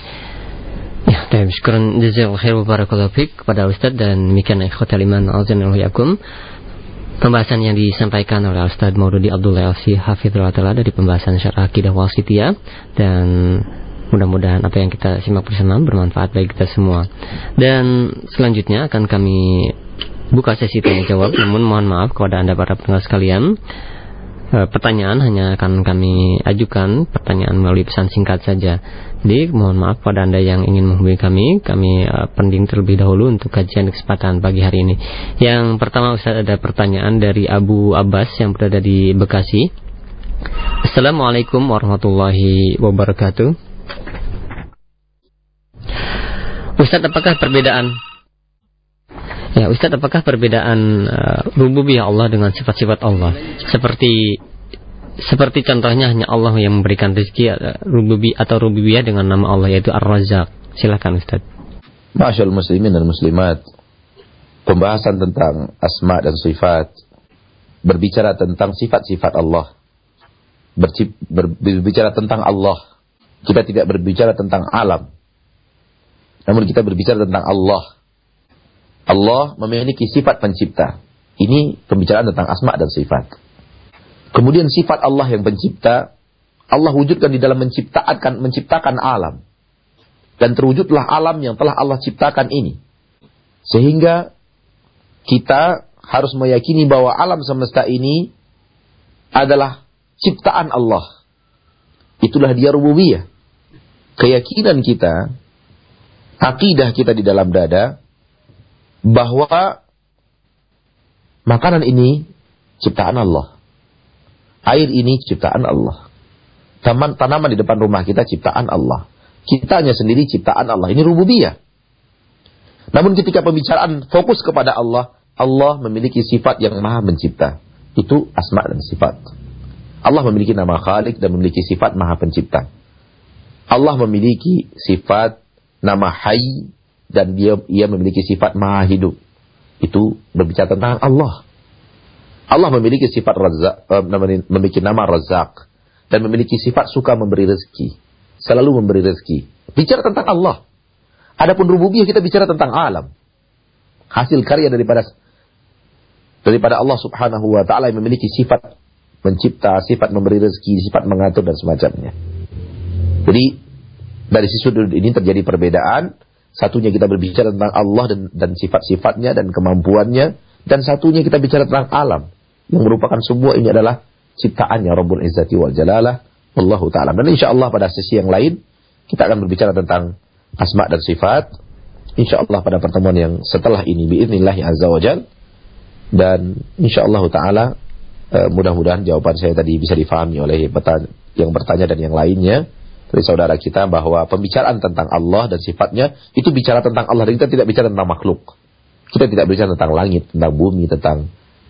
Ya, terima kasih. Jazakallahu khair wa barakallahu fiik kepada Ustaz, dan demikian ikhwatal iman azanallahu yakum. Pembahasan yang disampaikan oleh Ustaz Maududi Abdullah Elsi Hafizullah Ta'ala dari pembahasan syarah akidah wasithiyah, dan mudah-mudahan apa yang kita simak bersama bermanfaat bagi kita semua. Dan selanjutnya akan kami buka sesi tanya jawab, namun mohon maaf kepada Anda para pendengar sekalian, e, pertanyaan hanya akan kami ajukan pertanyaan melalui pesan singkat saja. Jadi mohon maaf kepada Anda yang ingin menghubungi kami, kami e, pending terlebih dahulu untuk kajian kesempatan pagi hari ini. Yang pertama, Ustaz, ada pertanyaan dari Abu Abbas yang berada di Bekasi. Assalamualaikum warahmatullahi wabarakatuh. Ustaz, apakah perbedaan Ya, Ustaz, apakah perbedaan uh, rububiyah Allah dengan sifat-sifat Allah? Seperti seperti contohnya hanya Allah yang memberikan rezeki, uh, rububiyah atau rububiyah dengan nama Allah yaitu Ar-Razzaq. Silakan Ustaz. Masyaallah muslimin dan muslimat. Pembahasan tentang asma dan sifat, berbicara tentang sifat-sifat Allah. Bercip, ber, berbicara tentang Allah. Kita tidak berbicara tentang alam. Namun kita berbicara tentang Allah. Allah memiliki sifat pencipta. Ini pembicaraan tentang asma dan sifat. Kemudian sifat Allah yang pencipta, Allah wujudkan di dalam menciptakan menciptakan alam. Dan terwujudlah alam yang telah Allah ciptakan ini. Sehingga kita harus meyakini bahwa alam semesta ini adalah ciptaan Allah. Itulah dia rububiyah. Keyakinan kita, akidah kita di dalam dada, bahwa makanan ini ciptaan Allah. Air ini ciptaan Allah. Taman, tanaman di depan rumah kita ciptaan Allah. Kitanya sendiri ciptaan Allah. Ini rububiyah. Namun ketika pembicaraan fokus kepada Allah, Allah memiliki sifat yang maha mencipta. Itu asma dan sifat. Allah memiliki nama Khalik dan memiliki sifat maha pencipta. Allah memiliki sifat nama Hayy dan dia ia memiliki sifat maha hidup. Itu berbicara tentang Allah. Allah memiliki sifat Razzaq, memiliki nama Razzaq dan memiliki sifat suka memberi rezeki, selalu memberi rezeki. Bicara tentang Allah. Adapun rububiyah kita bicara tentang alam. Hasil karya daripada daripada Allah Subhanahu wa taala yang memiliki sifat mencipta, sifat memberi rezeki, sifat mengatur dan semacamnya. Jadi dari sisi sudut ini terjadi perbedaan. Satunya kita berbicara tentang Allah dan, dan sifat-sifatnya dan kemampuannya. Dan satunya kita bicara tentang alam. Yang merupakan semua ini adalah ciptaannya Rabbul Izzati wal Jalalah. Wallahu ta'ala. Dan insyaAllah pada sesi yang lain, kita akan berbicara tentang asma dan sifat. InsyaAllah pada pertemuan yang setelah ini. Bi'idnillahi azza wa jal. Dan insyaAllah ta'ala, uh, mudah-mudahan jawaban saya tadi bisa difahami oleh yang bertanya dan yang lainnya. Dari saudara kita bahwa pembicaraan tentang Allah dan sifatnya itu bicara tentang Allah, dan kita tidak bicara tentang makhluk. Kita tidak bicara tentang langit, tentang bumi, tentang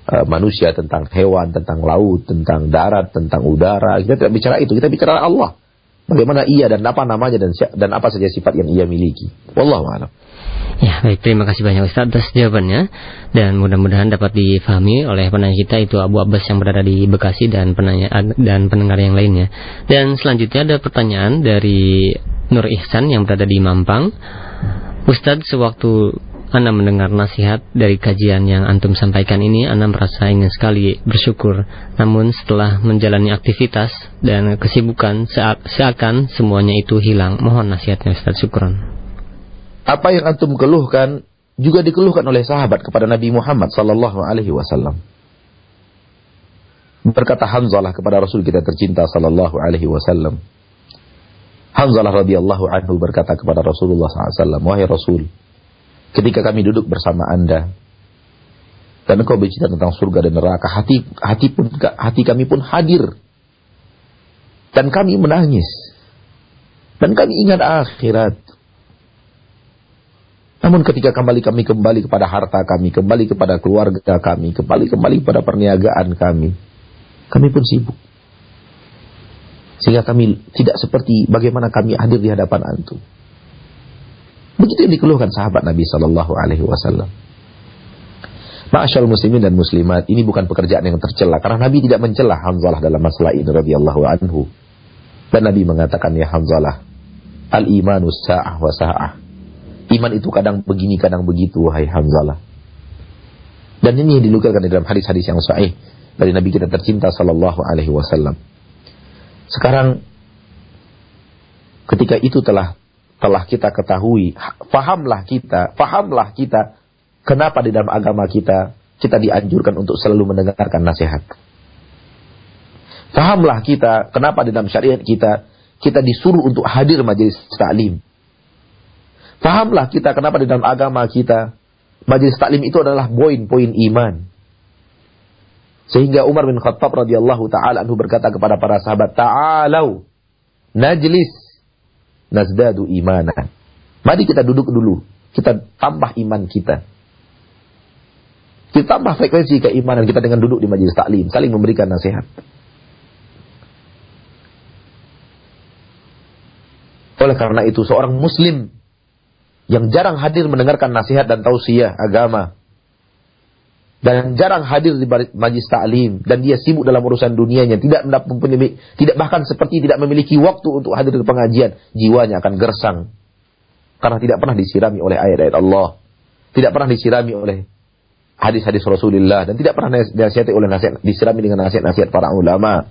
uh, manusia, tentang hewan, tentang laut, tentang darat, tentang udara. Kita tidak bicara itu, kita bicara Allah. Bagaimana ia dan apa namanya dan dan apa saja sifat yang ia miliki. Wallahu a'lam. Ya, baik, terima kasih banyak Ustaz atas jawabannya, dan mudah-mudahan dapat difahami oleh penanya kita itu Abu Abbas yang berada di Bekasi dan penanya dan pendengar yang lainnya. Dan selanjutnya ada pertanyaan dari Nur Ihsan yang berada di Mampang. Ustaz, sewaktu Ana mendengar nasihat dari kajian yang antum sampaikan ini, Ana merasa ingin sekali bersyukur. Namun setelah menjalani aktivitas dan kesibukan, seakan semuanya itu hilang. Mohon nasihatnya Ustaz, syukran. Apa yang antum keluhkan juga dikeluhkan oleh sahabat kepada Nabi Muhammad sallallahu alaihi wasallam. Berkata Hanzalah kepada Rasul kita tercinta sallallahu alaihi wasallam. Hanzalah radhiyallahu anhu berkata kepada Rasulullah sallallahu alaihi wasallam, "Wahai Rasul, ketika kami duduk bersama Anda dan engkau berbicara tentang surga dan neraka, hati hati pun hati kami pun hadir dan kami menangis dan kami ingat akhirat. Namun ketika kembali kami kembali kepada harta kami, kembali kepada keluarga kami, kembali kembali kepada perniagaan kami, kami pun sibuk. Sehingga kami tidak seperti bagaimana kami hadir di hadapan antum." Begitu yang dikeluhkan sahabat Nabi sallallahu alaihi wasallam. Ma'asyarul muslimin dan muslimat, ini bukan pekerjaan yang tercela, karena Nabi tidak mencela Hanzalah dalam masalah ini radhiyallahu anhu. Dan Nabi mengatakan, "Ya Hanzalah, al-imanu sa'ah wa sa'ah." Iman itu kadang begini, kadang begitu, wahai Hanzalah. Dan ini yang dinukilkan di dalam hadis-hadis yang sahih dari Nabi kita tercinta sallallahu alaihi wasallam. Sekarang ketika itu telah telah kita ketahui, fahamlah kita, fahamlah kita kenapa di dalam agama kita kita dianjurkan untuk selalu mendengarkan nasihat. Fahamlah kita kenapa di dalam syariat kita kita disuruh untuk hadir majelis taklim. Fahamlah kita kenapa di dalam agama kita majelis taklim itu adalah poin-poin iman. Sehingga Umar bin Khattab radhiyallahu taala anhu berkata kepada para sahabat, "Ta'alau najlis nazdadu imanan." Mari kita duduk dulu, kita tambah iman kita. Kita tambah frekuensi keimanan kita dengan duduk di majelis taklim, saling memberikan nasihat. Oleh karena itu seorang muslim yang jarang hadir mendengarkan nasihat dan tausiah agama, dan jarang hadir di majlis taklim, dan dia sibuk dalam urusan dunianya, tidak mempunyai, tidak bahkan seperti tidak memiliki waktu untuk hadir ke pengajian, jiwanya akan gersang karena tidak pernah disirami oleh ayat-ayat Allah, tidak pernah disirami oleh hadis-hadis Rasulullah, dan tidak pernah dinasihati oleh nasihat, disirami dengan nasihat-nasihat para ulama.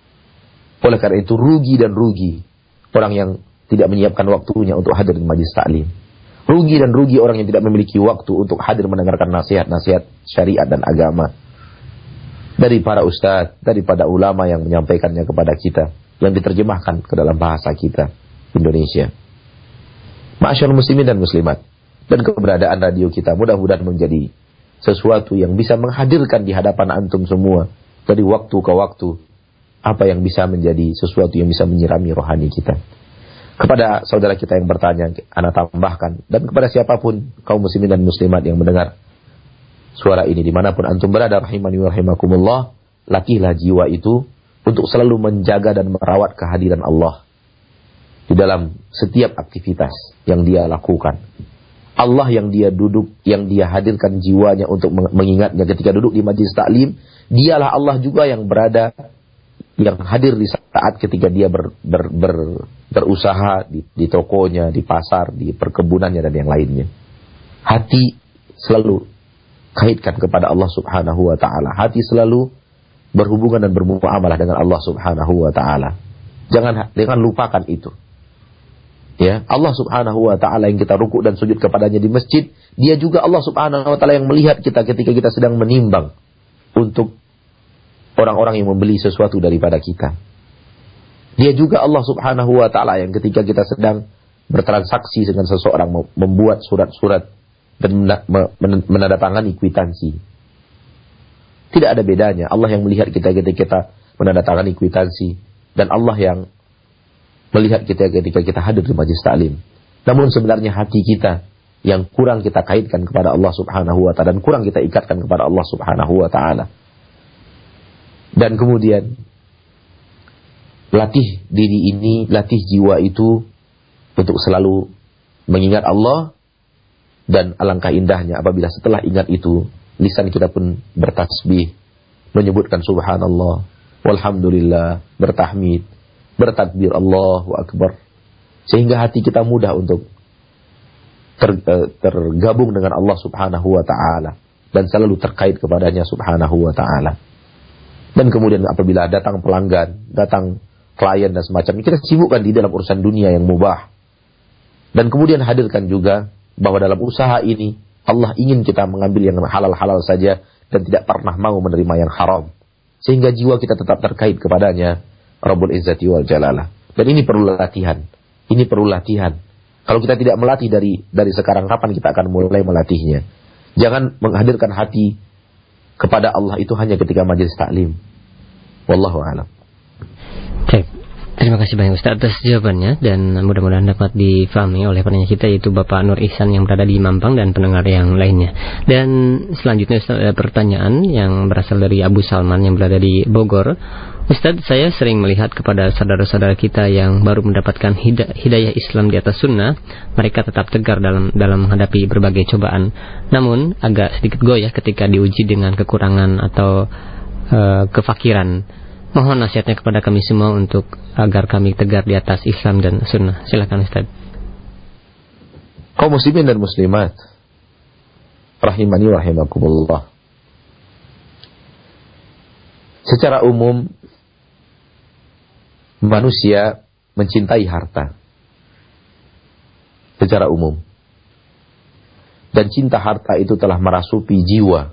Oleh karena itu rugi dan rugi orang yang tidak menyiapkan waktunya untuk hadir di majlis taklim. Rugi dan rugi orang yang tidak memiliki waktu untuk hadir mendengarkan nasihat-nasihat syariat dan agama dari para ustadz, daripada ulama yang menyampaikannya kepada kita, yang diterjemahkan ke dalam bahasa kita Indonesia. Ma'asyarul muslimin dan muslimat, dan keberadaan radio kita mudah-mudahan menjadi sesuatu yang bisa menghadirkan di hadapan antum semua dari waktu ke waktu apa yang bisa menjadi sesuatu yang bisa menyirami rohani kita. Kepada saudara kita yang bertanya, ana tambahkan, dan kepada siapapun kaum muslimin dan muslimat yang mendengar suara ini dimanapun antum berada, rahimani wa rahimakumullah, latihlah jiwa itu untuk selalu menjaga dan merawat kehadiran Allah di dalam setiap aktivitas yang dia lakukan. Allah yang dia duduk, yang dia hadirkan jiwanya untuk mengingatnya ketika duduk di majlis taklim, dialah Allah juga yang berada, yang hadir di saat ketika dia ber, ber, ber, berusaha di, di tokonya, di pasar, di perkebunannya dan yang lainnya. Hati selalu kaitkan kepada Allah Subhanahu wa taala. Hati selalu berhubungan dan bermuamalah dengan Allah Subhanahu wa taala. Jangan jangan lupakan itu. Ya, Allah Subhanahu wa taala yang kita rukuk dan sujud kepadanya di masjid, dia juga Allah Subhanahu wa taala yang melihat kita ketika kita sedang menimbang untuk orang-orang yang membeli sesuatu daripada kita. Dia juga Allah Subhanahu wa taala yang ketika kita sedang bertransaksi dengan seseorang, membuat surat-surat dan menandatangani kwitansi. Tidak ada bedanya. Allah yang melihat kita ketika kita menandatangani kwitansi, dan Allah yang melihat kita ketika kita hadir di majlis taklim. Namun sebenarnya hati kita yang kurang kita kaitkan kepada Allah Subhanahu wa taala dan kurang kita ikatkan kepada Allah Subhanahu wa taala. Dan kemudian latih diri ini, latih jiwa itu untuk selalu mengingat Allah, dan alangkah indahnya apabila setelah ingat itu lisan kita pun bertasbih, menyebutkan subhanallah, walhamdulillah, bertahmid, bertakbir Allahu akbar, sehingga hati kita mudah untuk ter, tergabung dengan Allah Subhanahu wa taala dan selalu terkait kepadanya Subhanahu wa taala. Dan kemudian apabila datang pelanggan, datang klien dan semacamnya, kita sibukkan di dalam urusan dunia yang mubah. Dan kemudian hadirkan juga bahwa dalam usaha ini Allah ingin kita mengambil yang halal-halal saja dan tidak pernah mau menerima yang haram, sehingga jiwa kita tetap terkait kepadanya Rabbul Izzati wal Jalalah. Dan ini perlu latihan. Ini perlu latihan. Kalau kita tidak melatih dari dari sekarang, kapan kita akan mulai melatihnya? Jangan menghadirkan hati kepada Allah itu hanya ketika majelis taklim. Wallahu a'lam. Baik. Terima kasih banyak Ustaz atas jawabannya, dan mudah-mudahan dapat difahami oleh penanya kita, yaitu Bapak Nur Ihsan yang berada di Mampang dan pendengar yang lainnya. Dan selanjutnya Ustaz, ada pertanyaan yang berasal dari Abu Salman yang berada di Bogor. Ustaz, saya sering melihat kepada saudara-saudara kita yang baru mendapatkan hidayah Islam di atas sunnah, mereka tetap tegar dalam dalam menghadapi berbagai cobaan, namun agak sedikit goyah ketika diuji dengan kekurangan atau uh, kefakiran. Mohon nasihatnya kepada kami semua untuk agar kami tegar di atas Islam dan sunnah. Silakan Ustaz. Kaum muslimin dan muslimat rahimani wa rahimakumullah. Secara umum manusia mencintai harta. Secara umum. Dan cinta harta itu telah merasuki jiwa.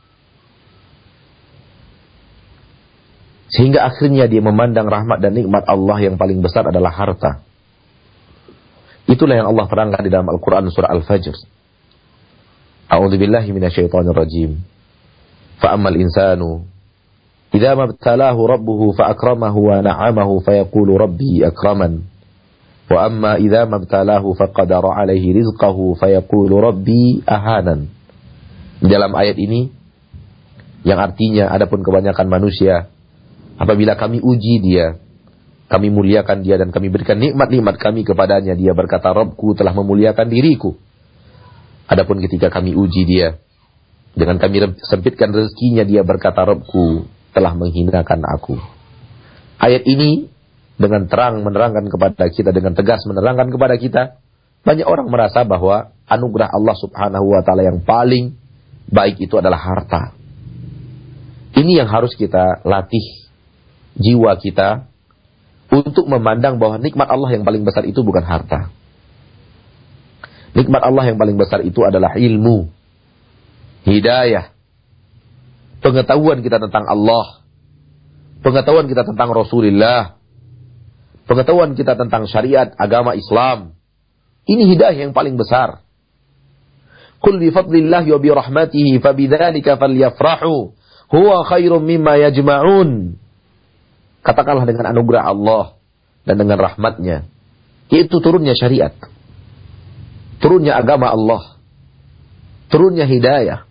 Sehingga akhirnya dia memandang rahmat dan nikmat Allah yang paling besar adalah harta. Itulah yang Allah terangkan di dalam Al-Quran surah Al-Fajr. A'udzubillahi minasyaitonirrajim. Fa'ammal insanu idza mabtalahu rabbuhu fa'akramahu wa na'amahu fayaqulu rabbi akraman. Wa amma idza mabtalahu faqadara 'alaihi rizqahu fayaqulu rabbi ahanan. Di dalam ayat ini yang artinya adapun kebanyakan manusia, apabila kami uji dia, kami muliakan dia dan kami berikan nikmat-nikmat kami kepadanya, dia berkata, Rabbku telah memuliakan diriku. Adapun ketika kami uji dia, dengan kami sempitkan rezekinya, dia berkata, Rabbku telah menghinakan aku. Ayat ini dengan terang menerangkan kepada kita, dengan tegas menerangkan kepada kita, banyak orang merasa bahwa anugerah Allah Subhanahu wa taala yang paling baik itu adalah harta. Ini yang harus kita latih jiwa kita untuk memandang bahwa nikmat Allah yang paling besar itu bukan harta. Nikmat Allah yang paling besar itu adalah ilmu, hidayah, pengetahuan kita tentang Allah, pengetahuan kita tentang Rasulullah, pengetahuan kita tentang syariat agama Islam. Ini hidayah yang paling besar. Qul bi fadlillahi wa bi rahmatihi fabidzalika falyafrahu huwa khairum mimma yajma'un. Katakanlah dengan anugerah Allah dan dengan rahmatnya, yaitu turunnya syariat, turunnya agama Allah, turunnya hidayah.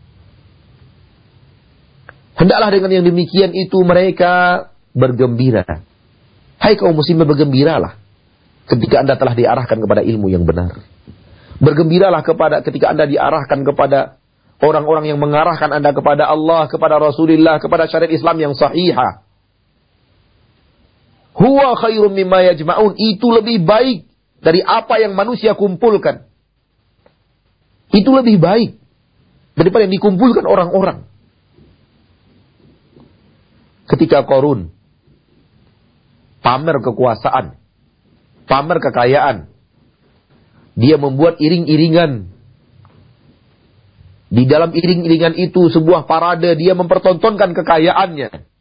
Hendaklah dengan yang demikian itu mereka bergembira. Hai kaum muslimin, bergembiralah ketika Anda telah diarahkan kepada ilmu yang benar. Bergembiralah kepada ketika Anda diarahkan kepada orang-orang yang mengarahkan Anda kepada Allah, kepada Rasulullah, kepada syariat Islam yang sahihah. Huwa khairum mimma yajma'un. Itu lebih baik dari apa yang manusia kumpulkan. Itu lebih baik daripada yang dikumpulkan orang-orang. Ketika Qarun pamer kekuasaan, pamer kekayaan, dia membuat iring-iringan. Di dalam iring-iringan itu sebuah parade, dia mempertontonkan kekayaannya.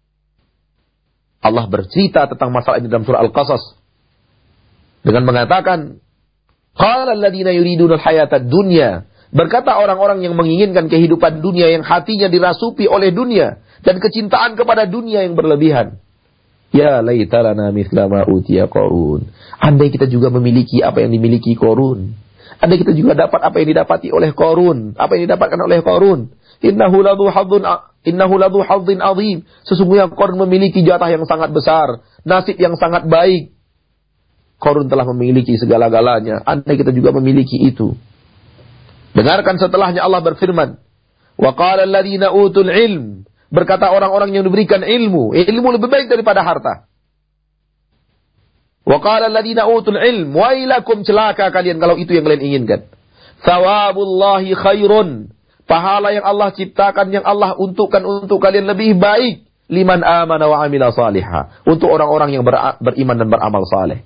Allah bercerita tentang masalah ini dalam surah Al-Qasas dengan mengatakan, qala alladziina yuriduna al-hayata ad-dunya, berkata orang-orang yang menginginkan kehidupan dunia, yang hatinya dirasuki oleh dunia dan kecintaan kepada dunia yang berlebihan. Ya laita lana mithla ma utiya Qarun. Andai kita juga memiliki apa yang dimiliki Qarun. Andai kita juga dapat apa yang didapati oleh Qarun, apa yang didapatkan oleh Qarun. Innahu ladhu hadzun innahu ladhu hadzin azim. Sesungguhnya Qarun memiliki jatah yang sangat besar, nasib yang sangat baik. Qarun telah memiliki segala-galanya. Andai kita juga memiliki itu. Dengarkan setelahnya Allah berfirman, wa qala alladziina utul ilm. Berkata orang-orang yang diberikan ilmu, ilmu lebih baik daripada harta. Wa qala alladziina utul ilm, wailakum, celaka kalian kalau itu yang kalian inginkan. Thawabullahi khairun. Pahala yang Allah ciptakan, yang Allah untukkan untuk kalian lebih baik. Liman amana wa amila salihah. Untuk orang-orang yang ber- beriman dan beramal saleh.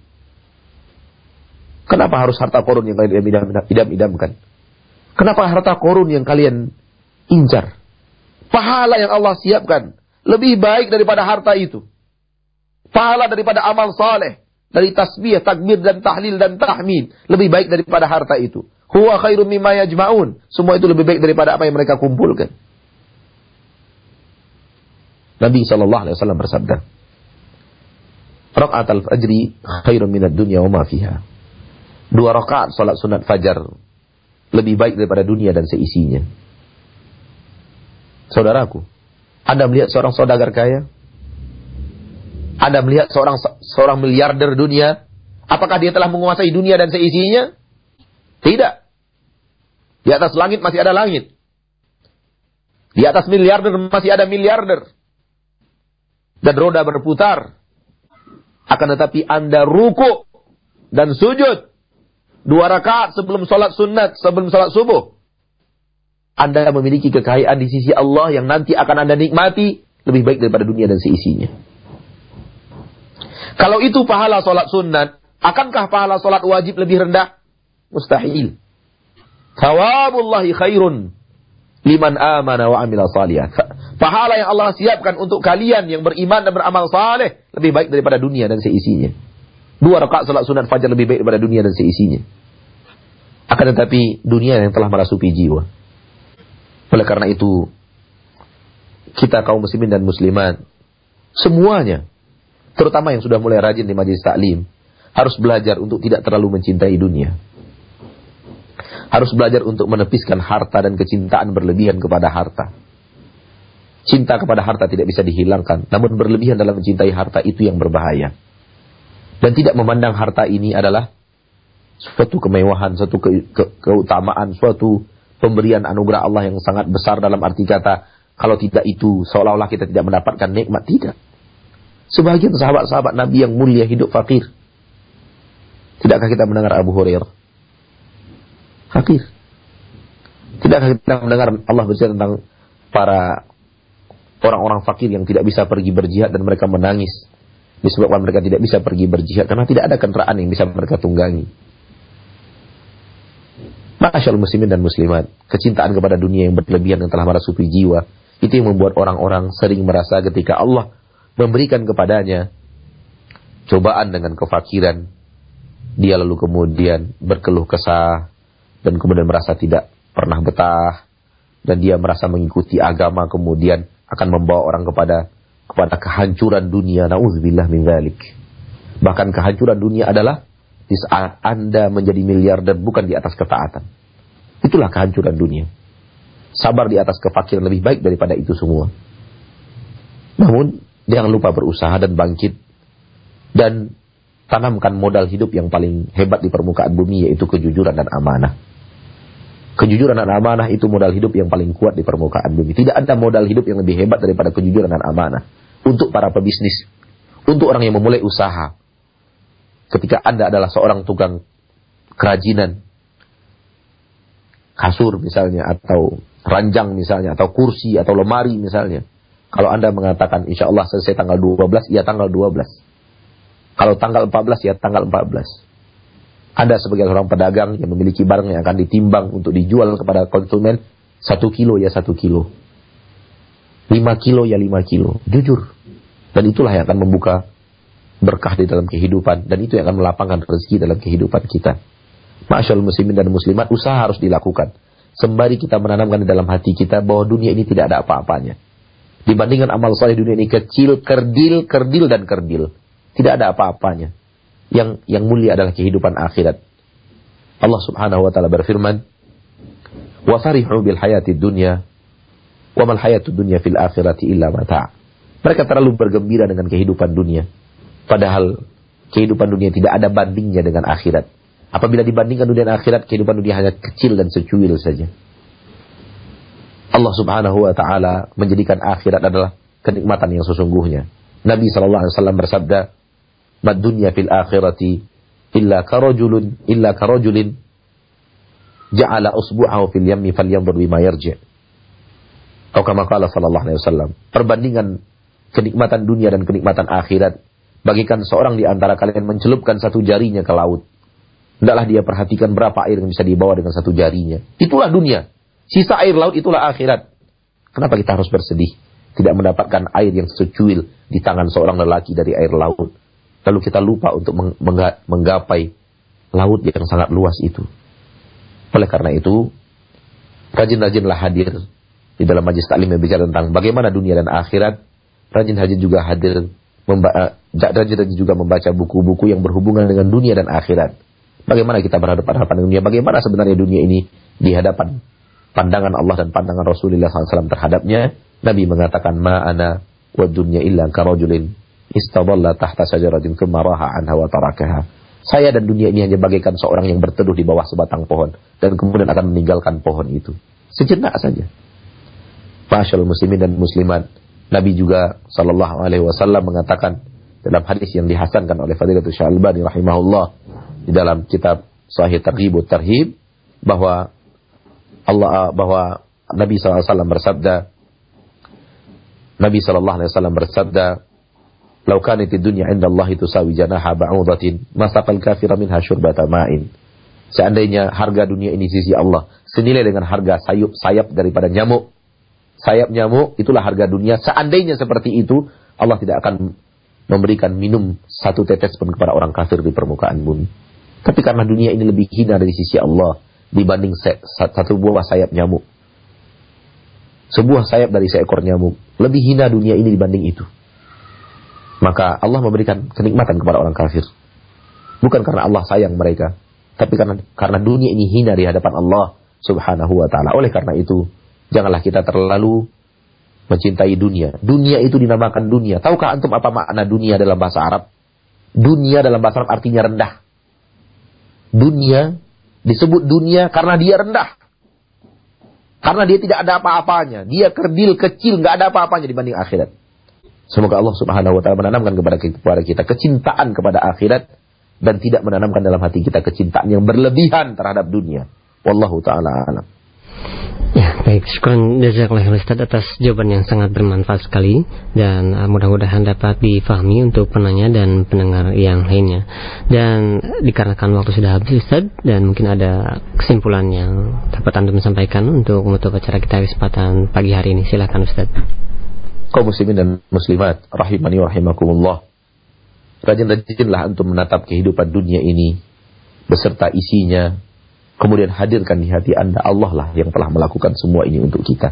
Kenapa harus harta Qarun yang kalian idam-idamkan? Kenapa harta Qarun yang kalian incar? Pahala yang Allah siapkan lebih baik daripada harta itu. Pahala daripada amal saleh, dari tasbih, takbir dan tahlil dan tahmid, lebih baik daripada harta itu. Huwa khairum mimma yajma'un. Semua itu lebih baik daripada apa yang mereka kumpulkan. Nabi sallallahu alaihi wasallam bersabda, "Raka'atul fajri khairum minad dunya wa ma fiha." Dua rakaat salat sunat fajar lebih baik daripada dunia dan seisinya. Saudaraku, Anda melihat seorang saudagar kaya? Anda melihat seorang seorang miliarder dunia? Apakah dia telah menguasai dunia dan seisinya? Tidak. Di atas langit masih ada langit. Di atas miliarder masih ada miliarder. Dan roda berputar. Akan tetapi Anda ruku dan sujud dua rakaat sebelum sholat sunat, sebelum sholat subuh. Anda memiliki kekayaan di sisi Allah yang nanti akan Anda nikmati lebih baik daripada dunia dan seisinya. Kalau itu pahala sholat sunat, akankah pahala sholat wajib lebih rendah? Mustahil. Thawabullahi khairun liman amana wa amila salihah. Pahala yang Allah siapkan untuk kalian yang beriman dan beramal saleh lebih baik daripada dunia dan seisinya. Dua rakaat salat sunat fajar lebih baik daripada dunia dan seisinya. Akan tetapi dunia yang telah merasuki jiwa. Oleh karena itu, kita kaum muslimin dan muslimat, semuanya, terutama yang sudah mulai rajin di majelis taklim, harus belajar untuk tidak terlalu mencintai dunia. Harus belajar untuk menepiskan harta dan kecintaan berlebihan kepada harta. Cinta kepada harta tidak bisa dihilangkan, namun berlebihan dalam mencintai harta itu yang berbahaya. Dan tidak memandang harta ini adalah suatu kemewahan, suatu ke, ke, keutamaan, suatu pemberian anugerah Allah yang sangat besar dalam arti kata, kalau tidak itu seolah-olah kita tidak mendapatkan nikmat. Tidak. Sebagian sahabat-sahabat Nabi yang mulia hidup fakir. Tidakkah kita mendengar Abu Hurairah? Fakir. Tidakkah kita mendengar Allah bercerita tentang para orang-orang fakir yang tidak bisa pergi berjihad dan mereka menangis disebabkan mereka tidak bisa pergi berjihad karena tidak ada kendaraan yang bisa mereka tunggangi. Ma'asyarul muslimin dan muslimat, kecintaan kepada dunia yang berlebihan yang telah merasuki jiwa, itu yang membuat orang-orang sering merasa ketika Allah memberikan kepadanya cobaan dengan kefakiran, dia lalu kemudian berkeluh kesah dan kemudian merasa tidak pernah betah, dan dia merasa mengikuti agama kemudian akan membawa orang kepada kepada kehancuran dunia. Nauzubillah min dzalik. Bahkan kehancuran dunia adalah di saat Anda menjadi miliarder bukan di atas ketaatan. Itulah kehancuran dunia. Sabar di atas kefakiran lebih baik daripada itu semua. Namun jangan lupa berusaha dan bangkit dan tanamkan modal hidup yang paling hebat di permukaan bumi, yaitu kejujuran dan amanah. Kejujuran dan amanah itu modal hidup yang paling kuat di permukaan bumi. Tidak ada modal hidup yang lebih hebat daripada kejujuran dan amanah. Untuk para pebisnis, untuk orang yang memulai usaha. Ketika Anda adalah seorang tukang kerajinan, kasur misalnya, atau ranjang misalnya, atau kursi, atau lemari misalnya. Kalau Anda mengatakan, insya Allah selesai tanggal dua belas, ya tanggal dua belas. Kalau tanggal empat belas, ya tanggal empat belas. Anda sebagai seorang pedagang yang memiliki barang yang akan ditimbang untuk dijual kepada konsumen, satu kilo ya satu kilo. Lima kilo ya lima kilo. Jujur. Dan itulah yang akan membuka berkah di dalam kehidupan. Dan itu yang akan melapangkan rezeki dalam kehidupan kita. Ma'asyarul muslimin dan muslimat, usaha harus dilakukan. Sembari kita menanamkan di dalam hati kita bahwa dunia ini tidak ada apa-apanya. Dibandingkan amal saleh, dunia ini kecil, kerdil, kerdil dan kerdil. Tidak ada apa-apanya. Yang yang mulia adalah kehidupan akhirat. Allah Subhanahu wa taala berfirman, "Wa farihu bil hayatid dunya wa mal hayatud dunya fil akhirati illa mata'." Mereka terlalu bergembira dengan kehidupan dunia, padahal kehidupan dunia tidak ada bandingnya dengan akhirat. Apabila dibandingkan dunia dan akhirat, kehidupan dunia hanya kecil dan secuil saja. Allah Subhanahu wa taala menjadikan akhirat adalah kenikmatan yang sesungguhnya. Nabi sallallahu alaihi wasallam bersabda, "Mad dunya fil akhirati illa karajulun illa karajulin ja'ala usbu'ahu fil yammi falyanzur bima yarji'." Atau kama qala sallallahu alaihi wasallam, perbandingan kenikmatan dunia dan kenikmatan akhirat bagikan seorang di antara kalian mencelupkan satu jarinya ke laut. Hendaklah dia perhatikan berapa air yang bisa dibawa dengan satu jarinya. Itulah dunia. Sisa air laut itulah akhirat. Kenapa kita harus bersedih tidak mendapatkan air yang secuil di tangan seorang lelaki dari air laut? Lalu kita lupa untuk menggapai laut yang sangat luas itu. Oleh karena itu, rajin-rajinlah hadir di dalam majlis taklim yang bicara tentang bagaimana dunia dan akhirat. Rajin-rajin juga hadir, memba- rajin-rajin juga membaca buku-buku yang berhubungan dengan dunia dan akhirat. Bagaimana kita berhadapan-hadapan dengan dunia, bagaimana sebenarnya dunia ini di hadapan pandangan Allah dan pandangan Rasulullah sallallahu alaihi wasallam terhadapnya. Nabi mengatakan, "Ma'ana wa dunya illa karajulin istadalla tahta syajaratin thumma raha anha wa tarakaha." Saya dan dunia ini hanya bagaikan seorang yang berteduh di bawah sebatang pohon dan kemudian akan meninggalkan pohon itu sejenak saja. Ma'asyiral muslimin dan muslimat, Nabi juga sallallahu alaihi wasallam mengatakan dalam hadis yang dihasankan oleh Fadilatul Syalbani rahimahullah di dalam kitab Sahih Targhib wa Tarhib, bahwa Allah bahwa Nabi sallallahu alaihi wasallam bersabda, Nabi sallallahu alaihi wasallam bersabda, "Lau kanatid dunya 'inda Allah tusawi janaha ba'udatin, masaqal kafira minha syurbata ma'in." Seandainya harga dunia ini di sisi Allah senilai dengan harga sayap sayap daripada nyamuk, sayap nyamuk itulah harga dunia. Seandainya seperti itu, Allah tidak akan memberikan minum satu tetes pun kepada orang kafir di permukaan bumi. Tapi karena dunia ini lebih hina dari sisi Allah dibanding se- satu buah sayap nyamuk, sebuah sayap dari seekor nyamuk, lebih hina dunia ini dibanding itu. Maka Allah memberikan kenikmatan kepada orang kafir. Bukan karena Allah sayang mereka, tapi karena karena dunia ini hina di hadapan Allah Subhanahu wa taala. Oleh karena itu, janganlah kita terlalu mencintai dunia. Dunia itu dinamakan dunia. Tahukah antum apa makna dunia dalam bahasa Arab? Dunia dalam bahasa Arab artinya rendah. Dunia disebut dunia karena dia rendah. Karena dia tidak ada apa-apanya. Dia kerdil, kecil, nggak ada apa-apanya dibanding akhirat. Semoga Allah Subhanahu wa taala menanamkan kepada kita kecintaan kepada akhirat dan tidak menanamkan dalam hati kita kecintaan yang berlebihan terhadap dunia. Wallahu taala a'lam. Ya, baik. Syukran jazakallahu Ustaz atas jawaban yang sangat bermanfaat sekali dan uh, mudah-mudahan dapat difahami untuk penanya dan pendengar yang lainnya. Dan dikarenakan waktu sudah habis Ustaz, dan mungkin ada kesimpulan yang dapat Anda sampaikan untuk menutup acara kita kesempatan pagi hari ini. Silakan Ustaz. Kaum muslimin dan muslimat rahimani wa rahimakumullah. Rajin-rajinlah antum menatap kehidupan dunia ini beserta isinya. Kemudian hadirkan di hati Anda, Allah lah yang telah melakukan semua ini untuk kita.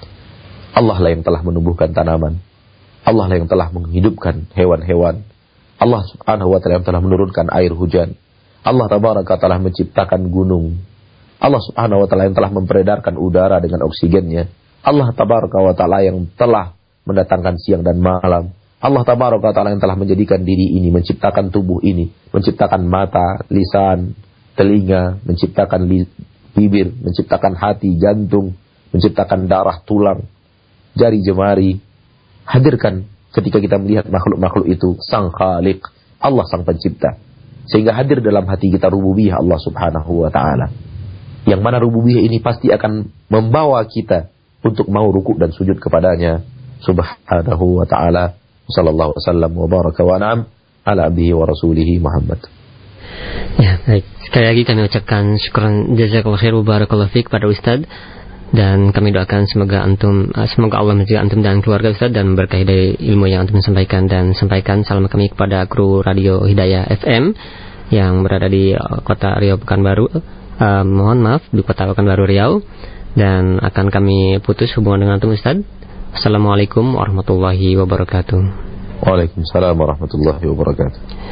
Allah lah yang telah menumbuhkan tanaman. Allah lah yang telah menghidupkan hewan-hewan. Allah Subhanahu wa taala yang telah menurunkan air hujan. Allah tabaraka telah menciptakan gunung. Allah Subhanahu wa taala yang telah memperedarkan udara dengan oksigennya. Allah tabaraka wa taala yang telah mendatangkan siang dan malam. Allah tabaraka wa taala yang telah menjadikan diri ini, menciptakan tubuh ini, menciptakan mata, lisan, telinga, menciptakan bibir, menciptakan hati, jantung, menciptakan darah, tulang, jari jemari. Hadirkan ketika kita melihat makhluk-makhluk itu, Sang Khaliq, Allah Sang Pencipta. Sehingga hadir dalam hati kita rububiyah Allah Subhanahu wa taala. Yang mana rububiyah ini pasti akan membawa kita untuk mau rukuk dan sujud kepadanya Subhanahu wa taala. Sallallahu wasallam wa baraka wa an'am ala abdihi wa rasulihi Muhammad. Ya, baik. Sekali lagi kami ucapkan syukran jazakallahu khair wa barakallahu fiik pada Ustaz, dan kami doakan semoga antum semoga Allah menjaga antum dan keluarga Ustaz dan berkahi dari ilmu yang antum sampaikan, dan sampaikan salam kami kepada kru Radio Hidayah F M yang berada di kota Riau Pekanbaru. Uh, mohon maaf di kota Pekanbaru Riau, dan akan kami putus hubungan dengan antum Ustaz. Assalamualaikum warahmatullahi wabarakatuh. Waalaikumsalam warahmatullahi wabarakatuh.